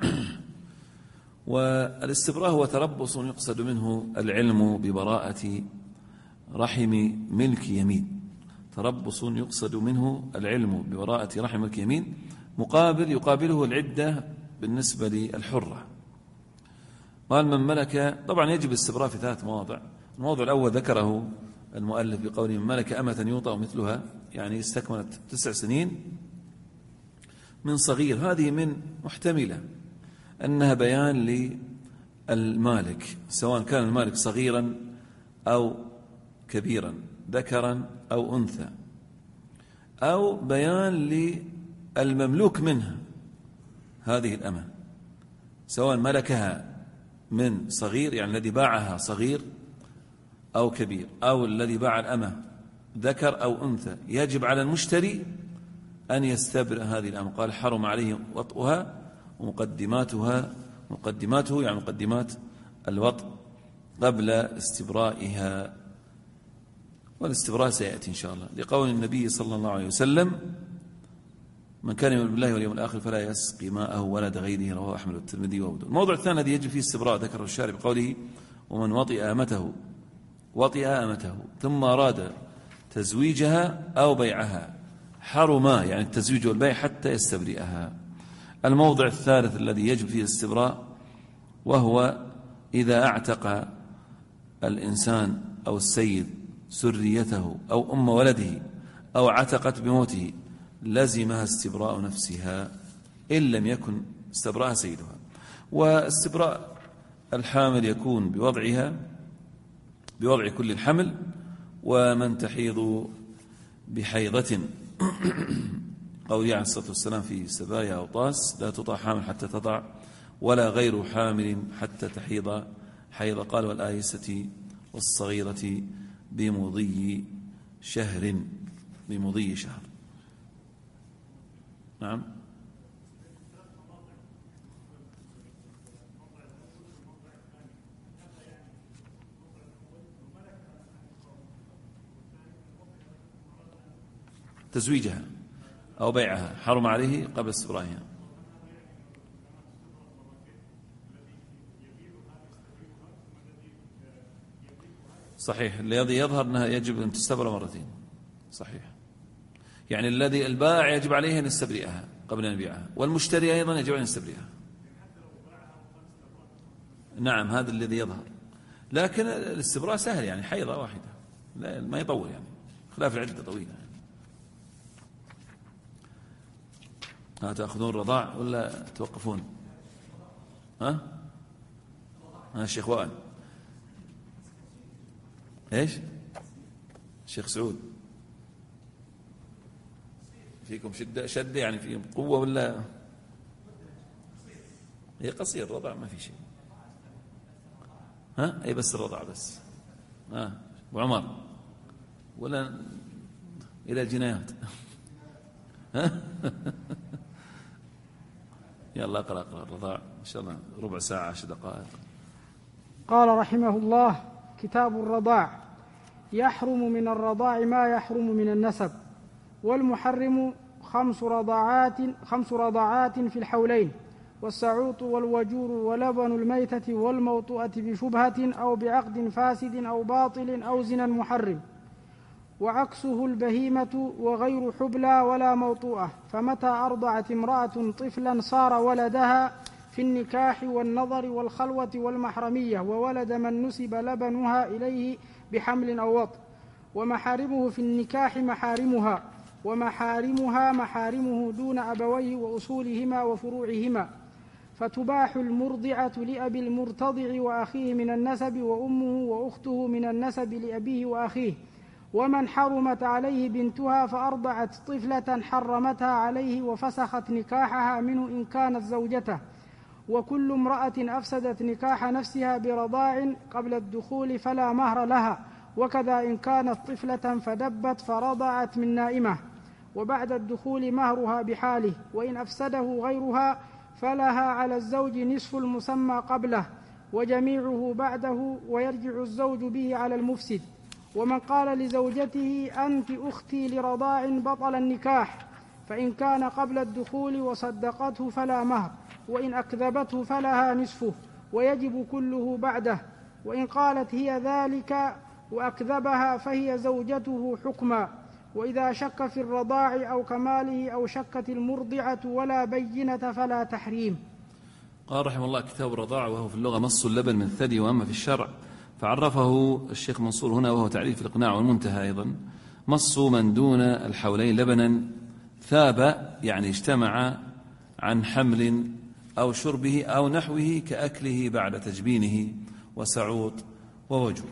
Speaker 1: والاستبراء هو تربص يقصد منه العلم ببراءة رحم ملك يمين، تربص يقصد منه العلم ببراءة رحم ملك يمين، يقابله العدة بالنسبة للحرة. قال من ملك، طبعا يجب الاستبراء في 3 مواضع. الموضوع الأول ذكره المؤلف بقوله من ملك أمة يوطأ مثلها، يعني استكملت 9 سنين من صغير. هذه من محتملة أنها بيان للمالك، سواء كان المالك صغيرا أو كبيرا، ذكرا أو أنثى، أو بيان للمملوك منها هذه الأمة، سواء ملكها من صغير يعني الذي باعها صغير أو كبير، أو الذي باع الأمة ذكر أو أنثى. يجب على المشتري أن يستبرئ هذه الأمة. قال حرم عليه وطئها ومقدماته يعني مقدمات الوطء قبل استبرائها، والاستبراء سيأتي إن شاء الله، لقول النبي صلى الله عليه وسلم من كان يؤمن بالله واليوم الآخر فلا يسقي ماءه ولد غيره، رواه أحمد والترمذي وابو داود. الموضوع الثاني الذي يجب فيه استبراء ذكره الشارع بقوله ومن وطئ أمته ثم أراد تزويجها أو بيعها حرما، يعني التزويج والبيع حتى يستبرئها. الموضع الثالث الذي يجب فيه الاستبراء وهو إذا اعتق الإنسان أو السيد سريته أو أم ولده أو عتقت بموته لزمها استبراء نفسها إن لم يكن استبراء سيدها. واستبراء الحامل يكون بوضع كل الحمل، ومن تحيض بحيضة قول عليه الصلاة والسلام في سبايا أو طاس لا تطع حامل حتى تضع ولا غير حامل حتى تحيض حيض. قال والآيسة والصغيرة بمضي شهر. نعم. تزويجها أو بيعها حرم عليه قبل استبرائها. صحيح، الذي يظهر أنها يجب أن تستبرأ مرتين. صحيح، يعني الذي البائع يجب عليه أن يستبرئها قبل أن يبيعها، والمشتري أيضا يجب أن يستبرئها. نعم، هذا الذي يظهر، لكن الاستبراء سهل، يعني حيضة واحدة لا ما يطول، يعني خلاف العدة طويلة. تأخذون رضاع ولا توقفون؟ الشيخ وائل ايش؟ الشيخ سعود فيكم شدة يعني فيكم قوة ولا هي قصير الرضاع ما في شيء؟ اي بس الرضاع بس. ابو عمر ولا الى الجنايات؟ يلا اقرأ الرضاع ان شاء الله ربع ساعة 10 دقائق.
Speaker 2: قال رحمه الله: كتاب الرضاع. يحرم من الرضاع ما يحرم من النسب، والمحرم 5 رضاعات في الحولين: والسعوط والوجور ولبن الميتة والموطؤة بشبهة أو بعقد فاسد أو باطل أو زنا محرم، وعكسه البهيمة وغير حبلى ولا موطوءة. فمتى أرضعت امرأة طفلا صار ولدها في النكاح والنظر والخلوة والمحرمية، وولد من نسب لبنها إليه بحمل أو وطء. ومحارمه في النكاح محارمها، ومحارمها محارمه دون أبويه وأصولهما وفروعهما. فتباح المرضعة لأبي المرتضع وأخيه من النسب، وأمه وأخته من النسب لأبيه وأخيه. ومن حرمت عليه بنتها فأرضعت طفلة حرمتها عليه وفسخت نكاحها منه إن كانت زوجته. وكل امرأة أفسدت نكاح نفسها برضاع قبل الدخول فلا مهر لها، وكذا إن كانت طفلة فدبت فرضعت من نائمة، وبعد الدخول مهرها بحاله. وإن أفسده غيرها فلها على الزوج نصف المسمى قبله وجميعه بعده، ويرجع الزوج به على المفسد. ومن قال لزوجته أنت أختي لرضاع بطل النكاح، فإن كان قبل الدخول وصدقته فلا مهر، وإن أكذبته فلها نصفه ويجب كله بعده. وإن قالت هي ذلك وأكذبها فهي زوجته حكما. وإذا شك في الرضاع أو كماله أو شكت المرضعة ولا بينة فلا تحريم.
Speaker 1: قال رحمه الله: كتاب الرضاع، وهو في اللغة مص اللبن من الثدي، وأما في الشرع فعرفه الشيخ منصور هنا، وهو تعريف الإقناع والمنتهى أيضا: مص من دون الحولين لبنا ثاب، يعني اجتمع، عن حمل أو شربه أو نحوه كأكله بعد تجبينه وسعوط ووجود.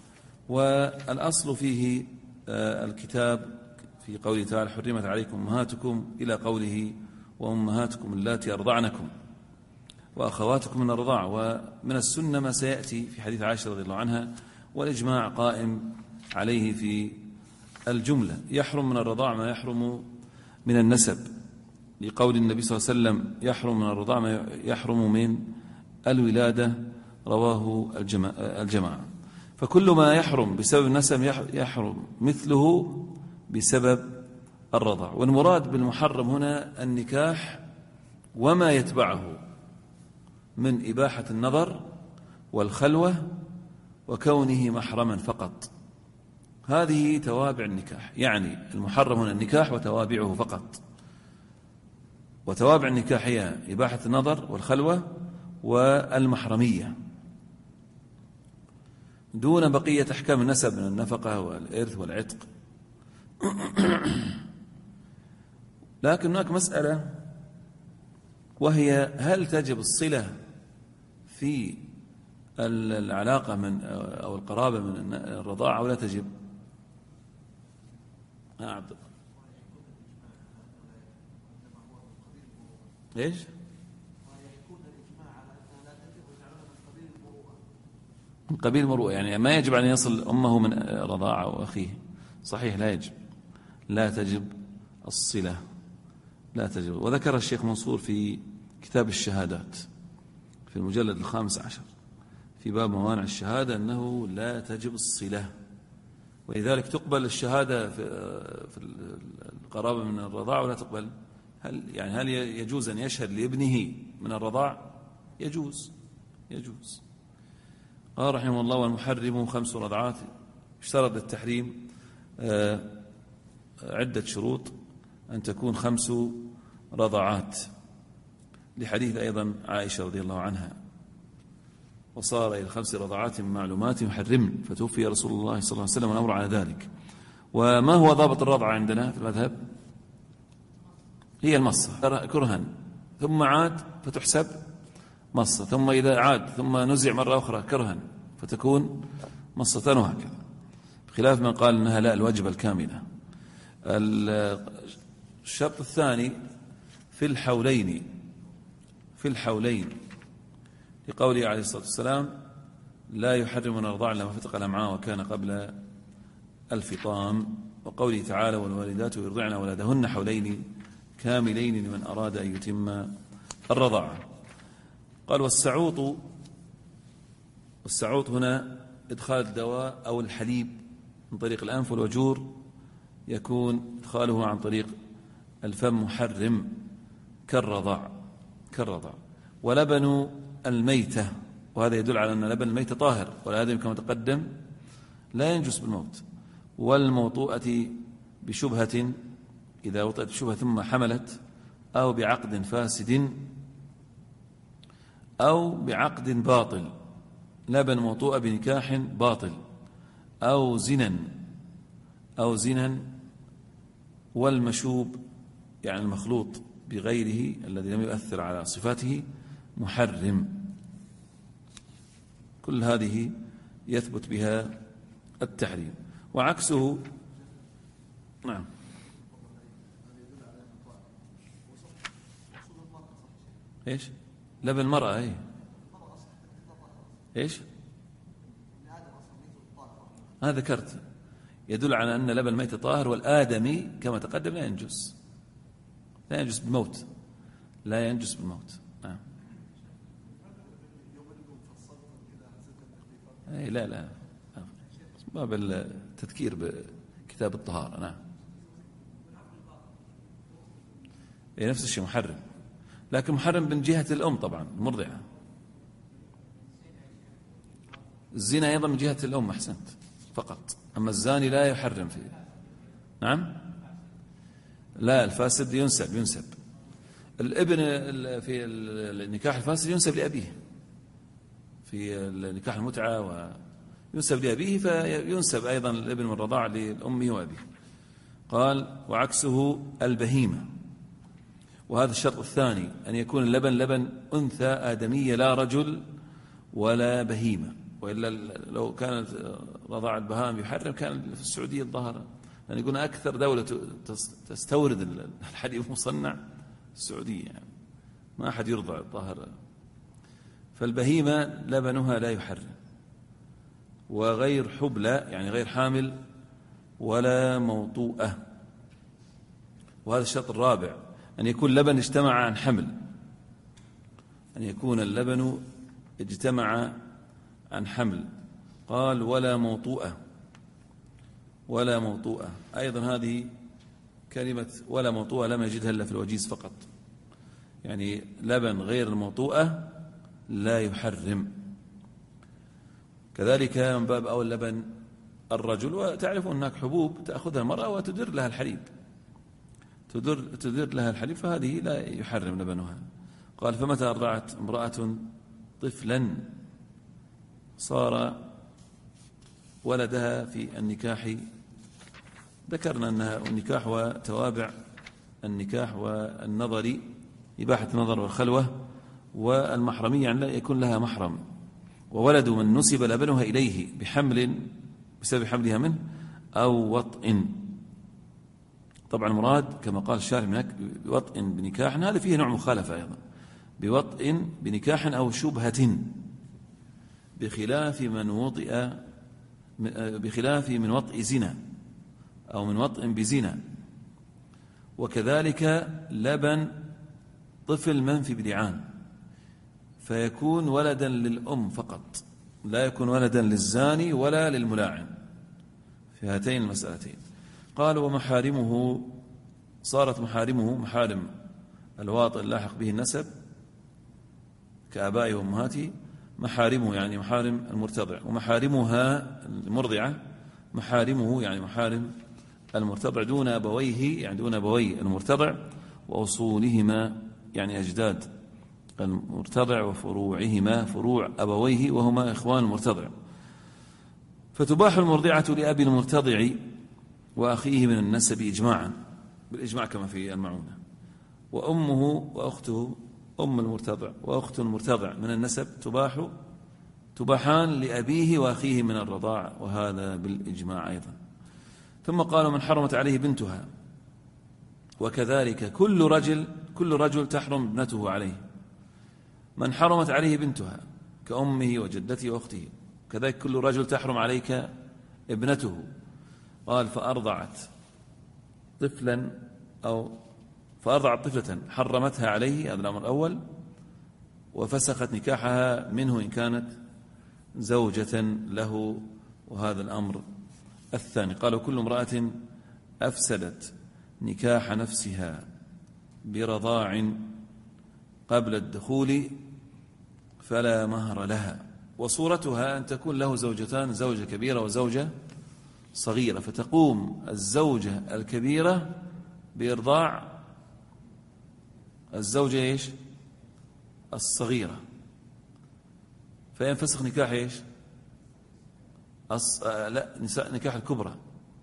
Speaker 1: والأصل فيه الكتاب في قوله تعالى: حرمت عليكم أمهاتكم، إلى قوله: وأمهاتكم اللاتي أرضعنكم وأخواتكم من الرضاع. ومن السنة ما سيأتي في حديث عائشة رضي الله عنها، والإجماع قائم عليه في الجملة: يحرم من الرضاع ما يحرم من النسب، لقول النبي صلى الله عليه وسلم: يحرم من الرضاع ما يحرم من الولادة، رواه الجماعة. فكل ما يحرم بسبب النسب يحرم مثله بسبب الرضاع. والمراد بالمحرم هنا النكاح وما يتبعه من إباحة النظر والخلوة وكونه محرما فقط. هذه توابع النكاح، يعني المحرم هنا النكاح وتوابعه فقط. وتوابع النكاح هي إباحة النظر والخلوة والمحرمية، دون بقية أحكام النسب من النفقة والإرث والعتق. لكن هناك مسألة، وهي: هل تجب الصلة في العلاقة من أو القرابة من الرضاعة أو لا تجب؟ عبد الله ايش؟ من قبيل المروءة، يعني ما يجب أن يصل أمه من رضاعة وأخيه. صحيح، لا يجب، لا تجب الصلة، لا تجب. وذكر الشيخ منصور في كتاب الشهادات في المجلد 15 في باب موانع الشهادة أنه لا تجب الصلة، ولذلك تقبل الشهادة في القرابة من الرضاعة ولا تقبل. هل يجوز أن يشهد لابنه من الرضاع؟ يجوز. قال رحمه الله: والمحرم 5 رضعات. اشترط للتحريم عدة شروط، أن تكون 5 رضعات، لحديث أيضا عائشة رضي الله عنها: وصار إلى 5 رضعات من معلومات يحرمن، فتوفي رسول الله صلى الله عليه وسلم والأمر على ذلك. وما هو ضابط الرضعة عندنا في المذهب؟ هي المصة كرها، ثم عاد فتحسب مصة، ثم إذا عاد ثم نزع مرة أخرى كرها فتكون مصة، وهكذا، بخلاف من قال أنها لا، الواجبة الكاملة. الشرط الثاني في الحولين، لقوله عليه الصلاة والسلام: لا يحرم من الرضاع لما فتق الأمعاء وكان قبل الفطام. وقوله تعالى: والوالدات يرضعن أولادهن حولين كاملين لمن أراد أن يتم الرضاعة. قال: والسعوط هنا إدخال الدواء أو الحليب من طريق الأنف، والوجور يكون إدخاله عن طريق الفم محرم كالرضاع. ولبن الميتة، وهذا يدل على أن لبن الميتة طاهر، والآدم كما تقدم لا ينجس بالموت. والموطوءة بشبهة، إذا وطئت بشبهة ثم حملت، أو بعقد فاسد أو بعقد باطل، لبن موطوء بنكاح باطل أو زنا، والمشوب يعني المخلوط بغيره الذي لم يؤثر على صفاته محرم. كل هذه يثبت بها التحريم. وعكسه نعم. ايش لبن المرأة ايش أنا ذكرت يدل على أن لبن الميت طاهر، والآدمي كما تقدم لا ينجس بالموت، لا ينجس بالموت. نعم. لا باب التذكير بكتاب الطهارة. نعم. نفس الشيء محرم، لكن محرم من جهة الأم طبعا المرضعة. الزنا أيضا من جهة الأم، أحسنت، فقط. أما الزاني لا يحرم فيه. نعم. لا، الفاسد ينسب. الابن في النكاح الفاسد ينسب لأبيه، في النكاح المتعة وينسب لأبيه، فينسب أيضا الابن من الرضاع لأمه وأبيه. قال وعكسه البهيمة، وهذا الشرط الثاني، أن يكون اللبن لبن أنثى آدمية لا رجل ولا بهيمة، وإلا لو كانت رضاع البهائم يحرم كان في السعودية الظاهرة، لأن يكون أكثر دولة تستورد الحليب المصنع السعودية، يعني ما أحد يرضع الظاهرة. فالبهيمة لبنها لا يحرم، وغير حبلى يعني غير حامل ولا موطوءة. وهذا الشرط الرابع، أن يكون لبن اجتمع عن حمل، أن يكون اللبن اجتمع عن حمل. قال ولا موطوءة. أيضا هذه كلمة ولا موطوءة لم يجدها إلا في الوجيز فقط، يعني لبن غير الموطوءة لا يحرم. كذلك من باب أول لبن الرجل، وتعرفون هناك حبوب تأخذها المرأة وتدر لها الحليب، تدر لها الحليب، فهذه لا يحرم لبنها. قال فمتى أرضعت امرأة طفلا صار ولدها في النكاح، ذكرنا أنها النكاح وتوابع النكاح والنظر، إباحة النظر والخلوة والمحرمية، يعني لا يكون لها محرم، وولد من نسب لبنها إليه بسبب حملها منه أو وطئ. طبعا المراد كما قال الشارع هناك بوطئ بنكاح، هذا فيه نوع مخالفة أيضا، بوطئ بنكاح أو شبهة، بخلاف من وطئ زنا أو من وطئ بزنا. وكذلك لبن طفل منفي بدعان، فيكون ولدا للأم فقط، لا يكون ولدا للزاني ولا للملاعن، في هاتين المسألتين. قال ومحارمه، صارت محارمه محارم الواطئ اللاحق به النسب كآبائه وأمهاته، محارمه يعني محارم المرتضع، ومحارمها المرضعة محارمه يعني محارم المرتضع دون أبويه، يعني دون أبوي المرتضع وأصولهما يعني أجداد المرتضع وفروعهما فروع أبويه وهما إخوان المرتضع. فتباح المرضعة لأبي المرتضع وأخيه من النسب إجماعا، بالإجماع كما في المعونة، وأمه وأخته أم المرتضع وأخت المرتضع من النسب تباحان لأبيه وأخيه من الرضاع، وهذا بالإجماع أيضا. ثم قال من حرمت عليه بنتها، وكذلك كل رجل تحرم ابنته عليه، من حرمت عليه بنتها كأمه وجدته وأخته، كذلك كل رجل تحرم عليك ابنته. قال فأرضعت طفلا حرمتها عليه، هذا الأمر الأول، وفسخت نكاحها منه إن كانت زوجة له، وهذا الأمر الثاني. قالوا كل امرأة أفسدت نكاح نفسها برضاع قبل الدخول فلا مهر لها، وصورتها أن تكون له زوجتان، زوجة كبيرة وزوجة صغيرة، فتقوم الزوجة الكبيرة بإرضاع الزوجة الصغيرة، فينفسخ نكاح نكاح الكبرى.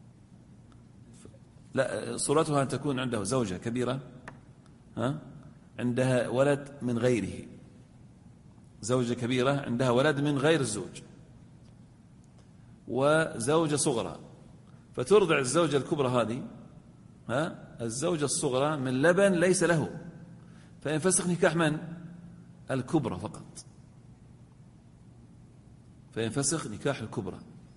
Speaker 1: لا، صورتها أن تكون عنده زوجة كبيرة عندها ولد من غيره، زوجة كبيرة عندها ولد من غير الزوج، وزوجة صغرى، فترضع الزوجة الكبرى هذه الزوجة الصغرى من لبن ليس له، فينفسخ نكاح من؟ الكبرى فقط، فينفسخ نكاح الكبرى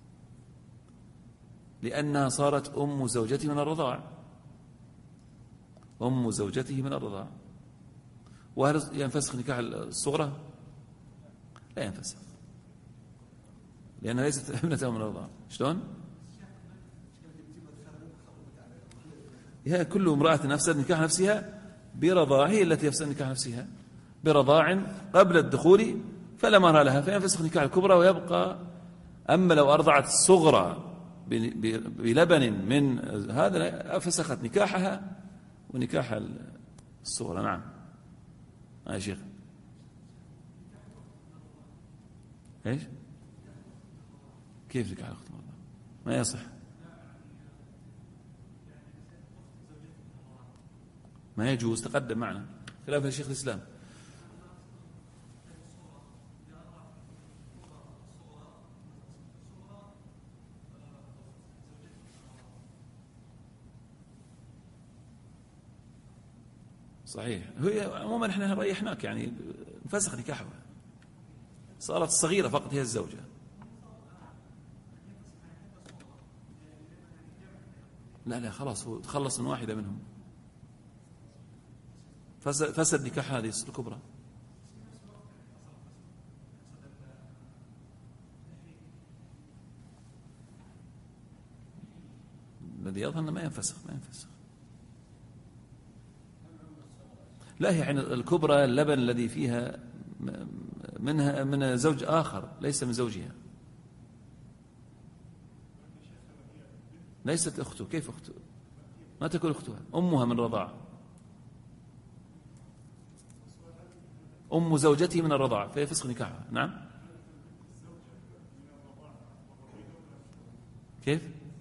Speaker 1: لأنها صارت أم زوجته من الرضاع، أم زوجته من الرضاع. وهل ينفسخ نكاح الصغرى؟ لا ينفسخ، لأنها ليست ابنته من الرضاع. شلون؟ هي كل امرأة أفسد نكاح نفسها برضاع، هي التي أفسد نكاح نفسها برضاع قبل الدخول فلا مهر لها، فينفسخ نكاح الكبرى ويبقى. أما لو أرضعت الصغرى بلبن من هذا فسخت نكاحها ونكاح الصغرى. نعم يا شيخ. ايش؟ كيف نكاح الأخت ما يصح؟ ما يجوز، تقدم معنا خلاف شيخ الإسلام. صحيح. هي عموما احنا ريحناك، يعني فسخ نكاحها، صارت الصغيرة فقط هي الزوجة. لا خلاص، هو تخلص من واحدة منهم، فسد نكاح هذه الكبرى. الذي يظهر ما ينفسخ. لا، هي يعني الكبرى اللبن الذي فيها منها من زوج آخر ليس من زوجها، ليست أخته. كيف أخته؟ ما تكون أختها، أمها من رضاعة، أم زوجته من الرضاعة، فيفسخ نكاحها. نعم. كيف؟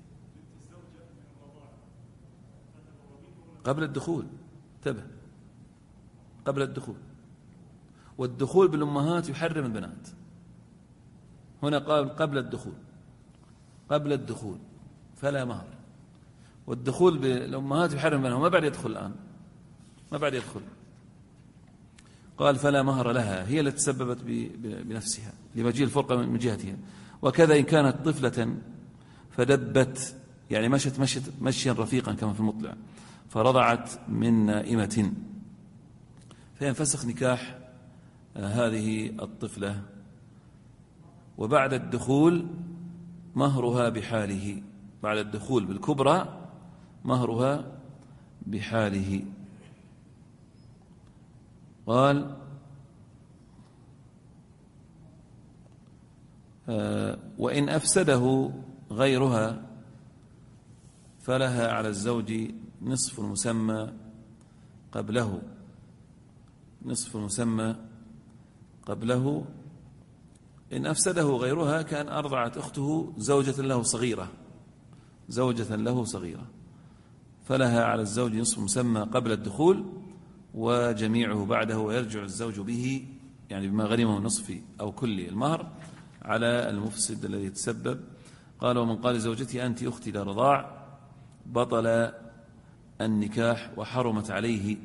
Speaker 1: قبل الدخول، انتبه، قبل الدخول. والدخول بالأمهات يحرم البنات. هنا قال قبل الدخول فلا مهر، والدخول بالأمهات يحرم بينهم، ما بعد يدخل الآن، ما بعد يدخل. قال فلا مهر لها، هي التي تسببت بنفسها لمجيء الفرقة من جهتها. وكذا إن كانت طفلة فدبت، يعني مشت مشيا رفيقا كما في المطلع، فرضعت من نائمة، فينفسخ نكاح هذه الطفلة. وبعد الدخول مهرها بحاله، بعد الدخول بالكبرى مهرها بحاله. قال وإن أفسده غيرها فلها على الزوج نصف المسمى قبله، نصف المسمى قبله. إن أفسده غيرها كان أرضعت أخته زوجة له صغيرة، فلها على الزوج نصف المسمى قبل الدخول وجميعه بعده، ويرجع الزوج به يعني بما غنمه نصف أو كل المهر على المفسد الذي تسبب. قال ومن قال زوجتي أنت أختي لا رضاع بطل النكاح وحرمت عليه.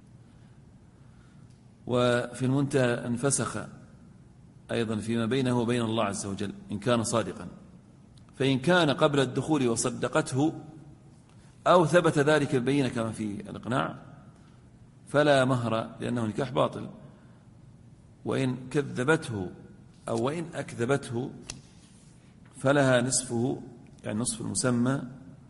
Speaker 1: وفي المنتهى انفسخ أيضا فيما بينه وبين الله عز وجل إن كان صادقا، فإن كان قبل الدخول وصدقته أو ثبت ذلك البينة كما في الإقناع فلا مهر لأنه نكاح باطل. وإن كذبته أو وإن أكذبته فلها نصفه، يعني نصف المسمى،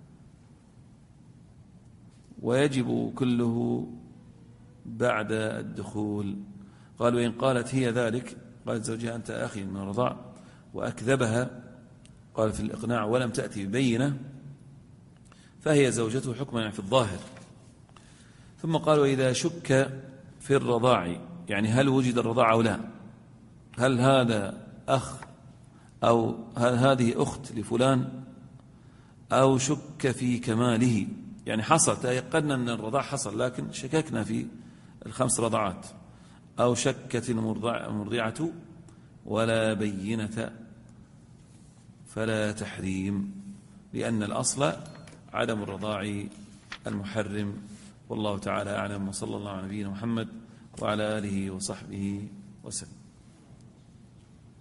Speaker 1: ويجب كله بعد الدخول. قال وإن قالت هي ذلك، قالت زوجها أنت أخي من الرضاع، وأكذبها قال في الإقناع ولم تأتي ببينة، فهي زوجته حكما يعني في الظاهر. ثم قال وإذا شك في الرضاع، يعني هل وجد الرضاع أو لا، هل هذا أخ أو هل هذه أخت لفلان، أو شك في كماله، يعني حصل تيقنا أن الرضاع حصل لكن شككنا في 5 رضعات، أو شكت المرضعة ولا بينة فلا تحريم، لأن الأصل عدم الرضاع المحرم. والله تعالى أعلم، وصلى الله على نبينا محمد وعلى آله وصحبه وسلم.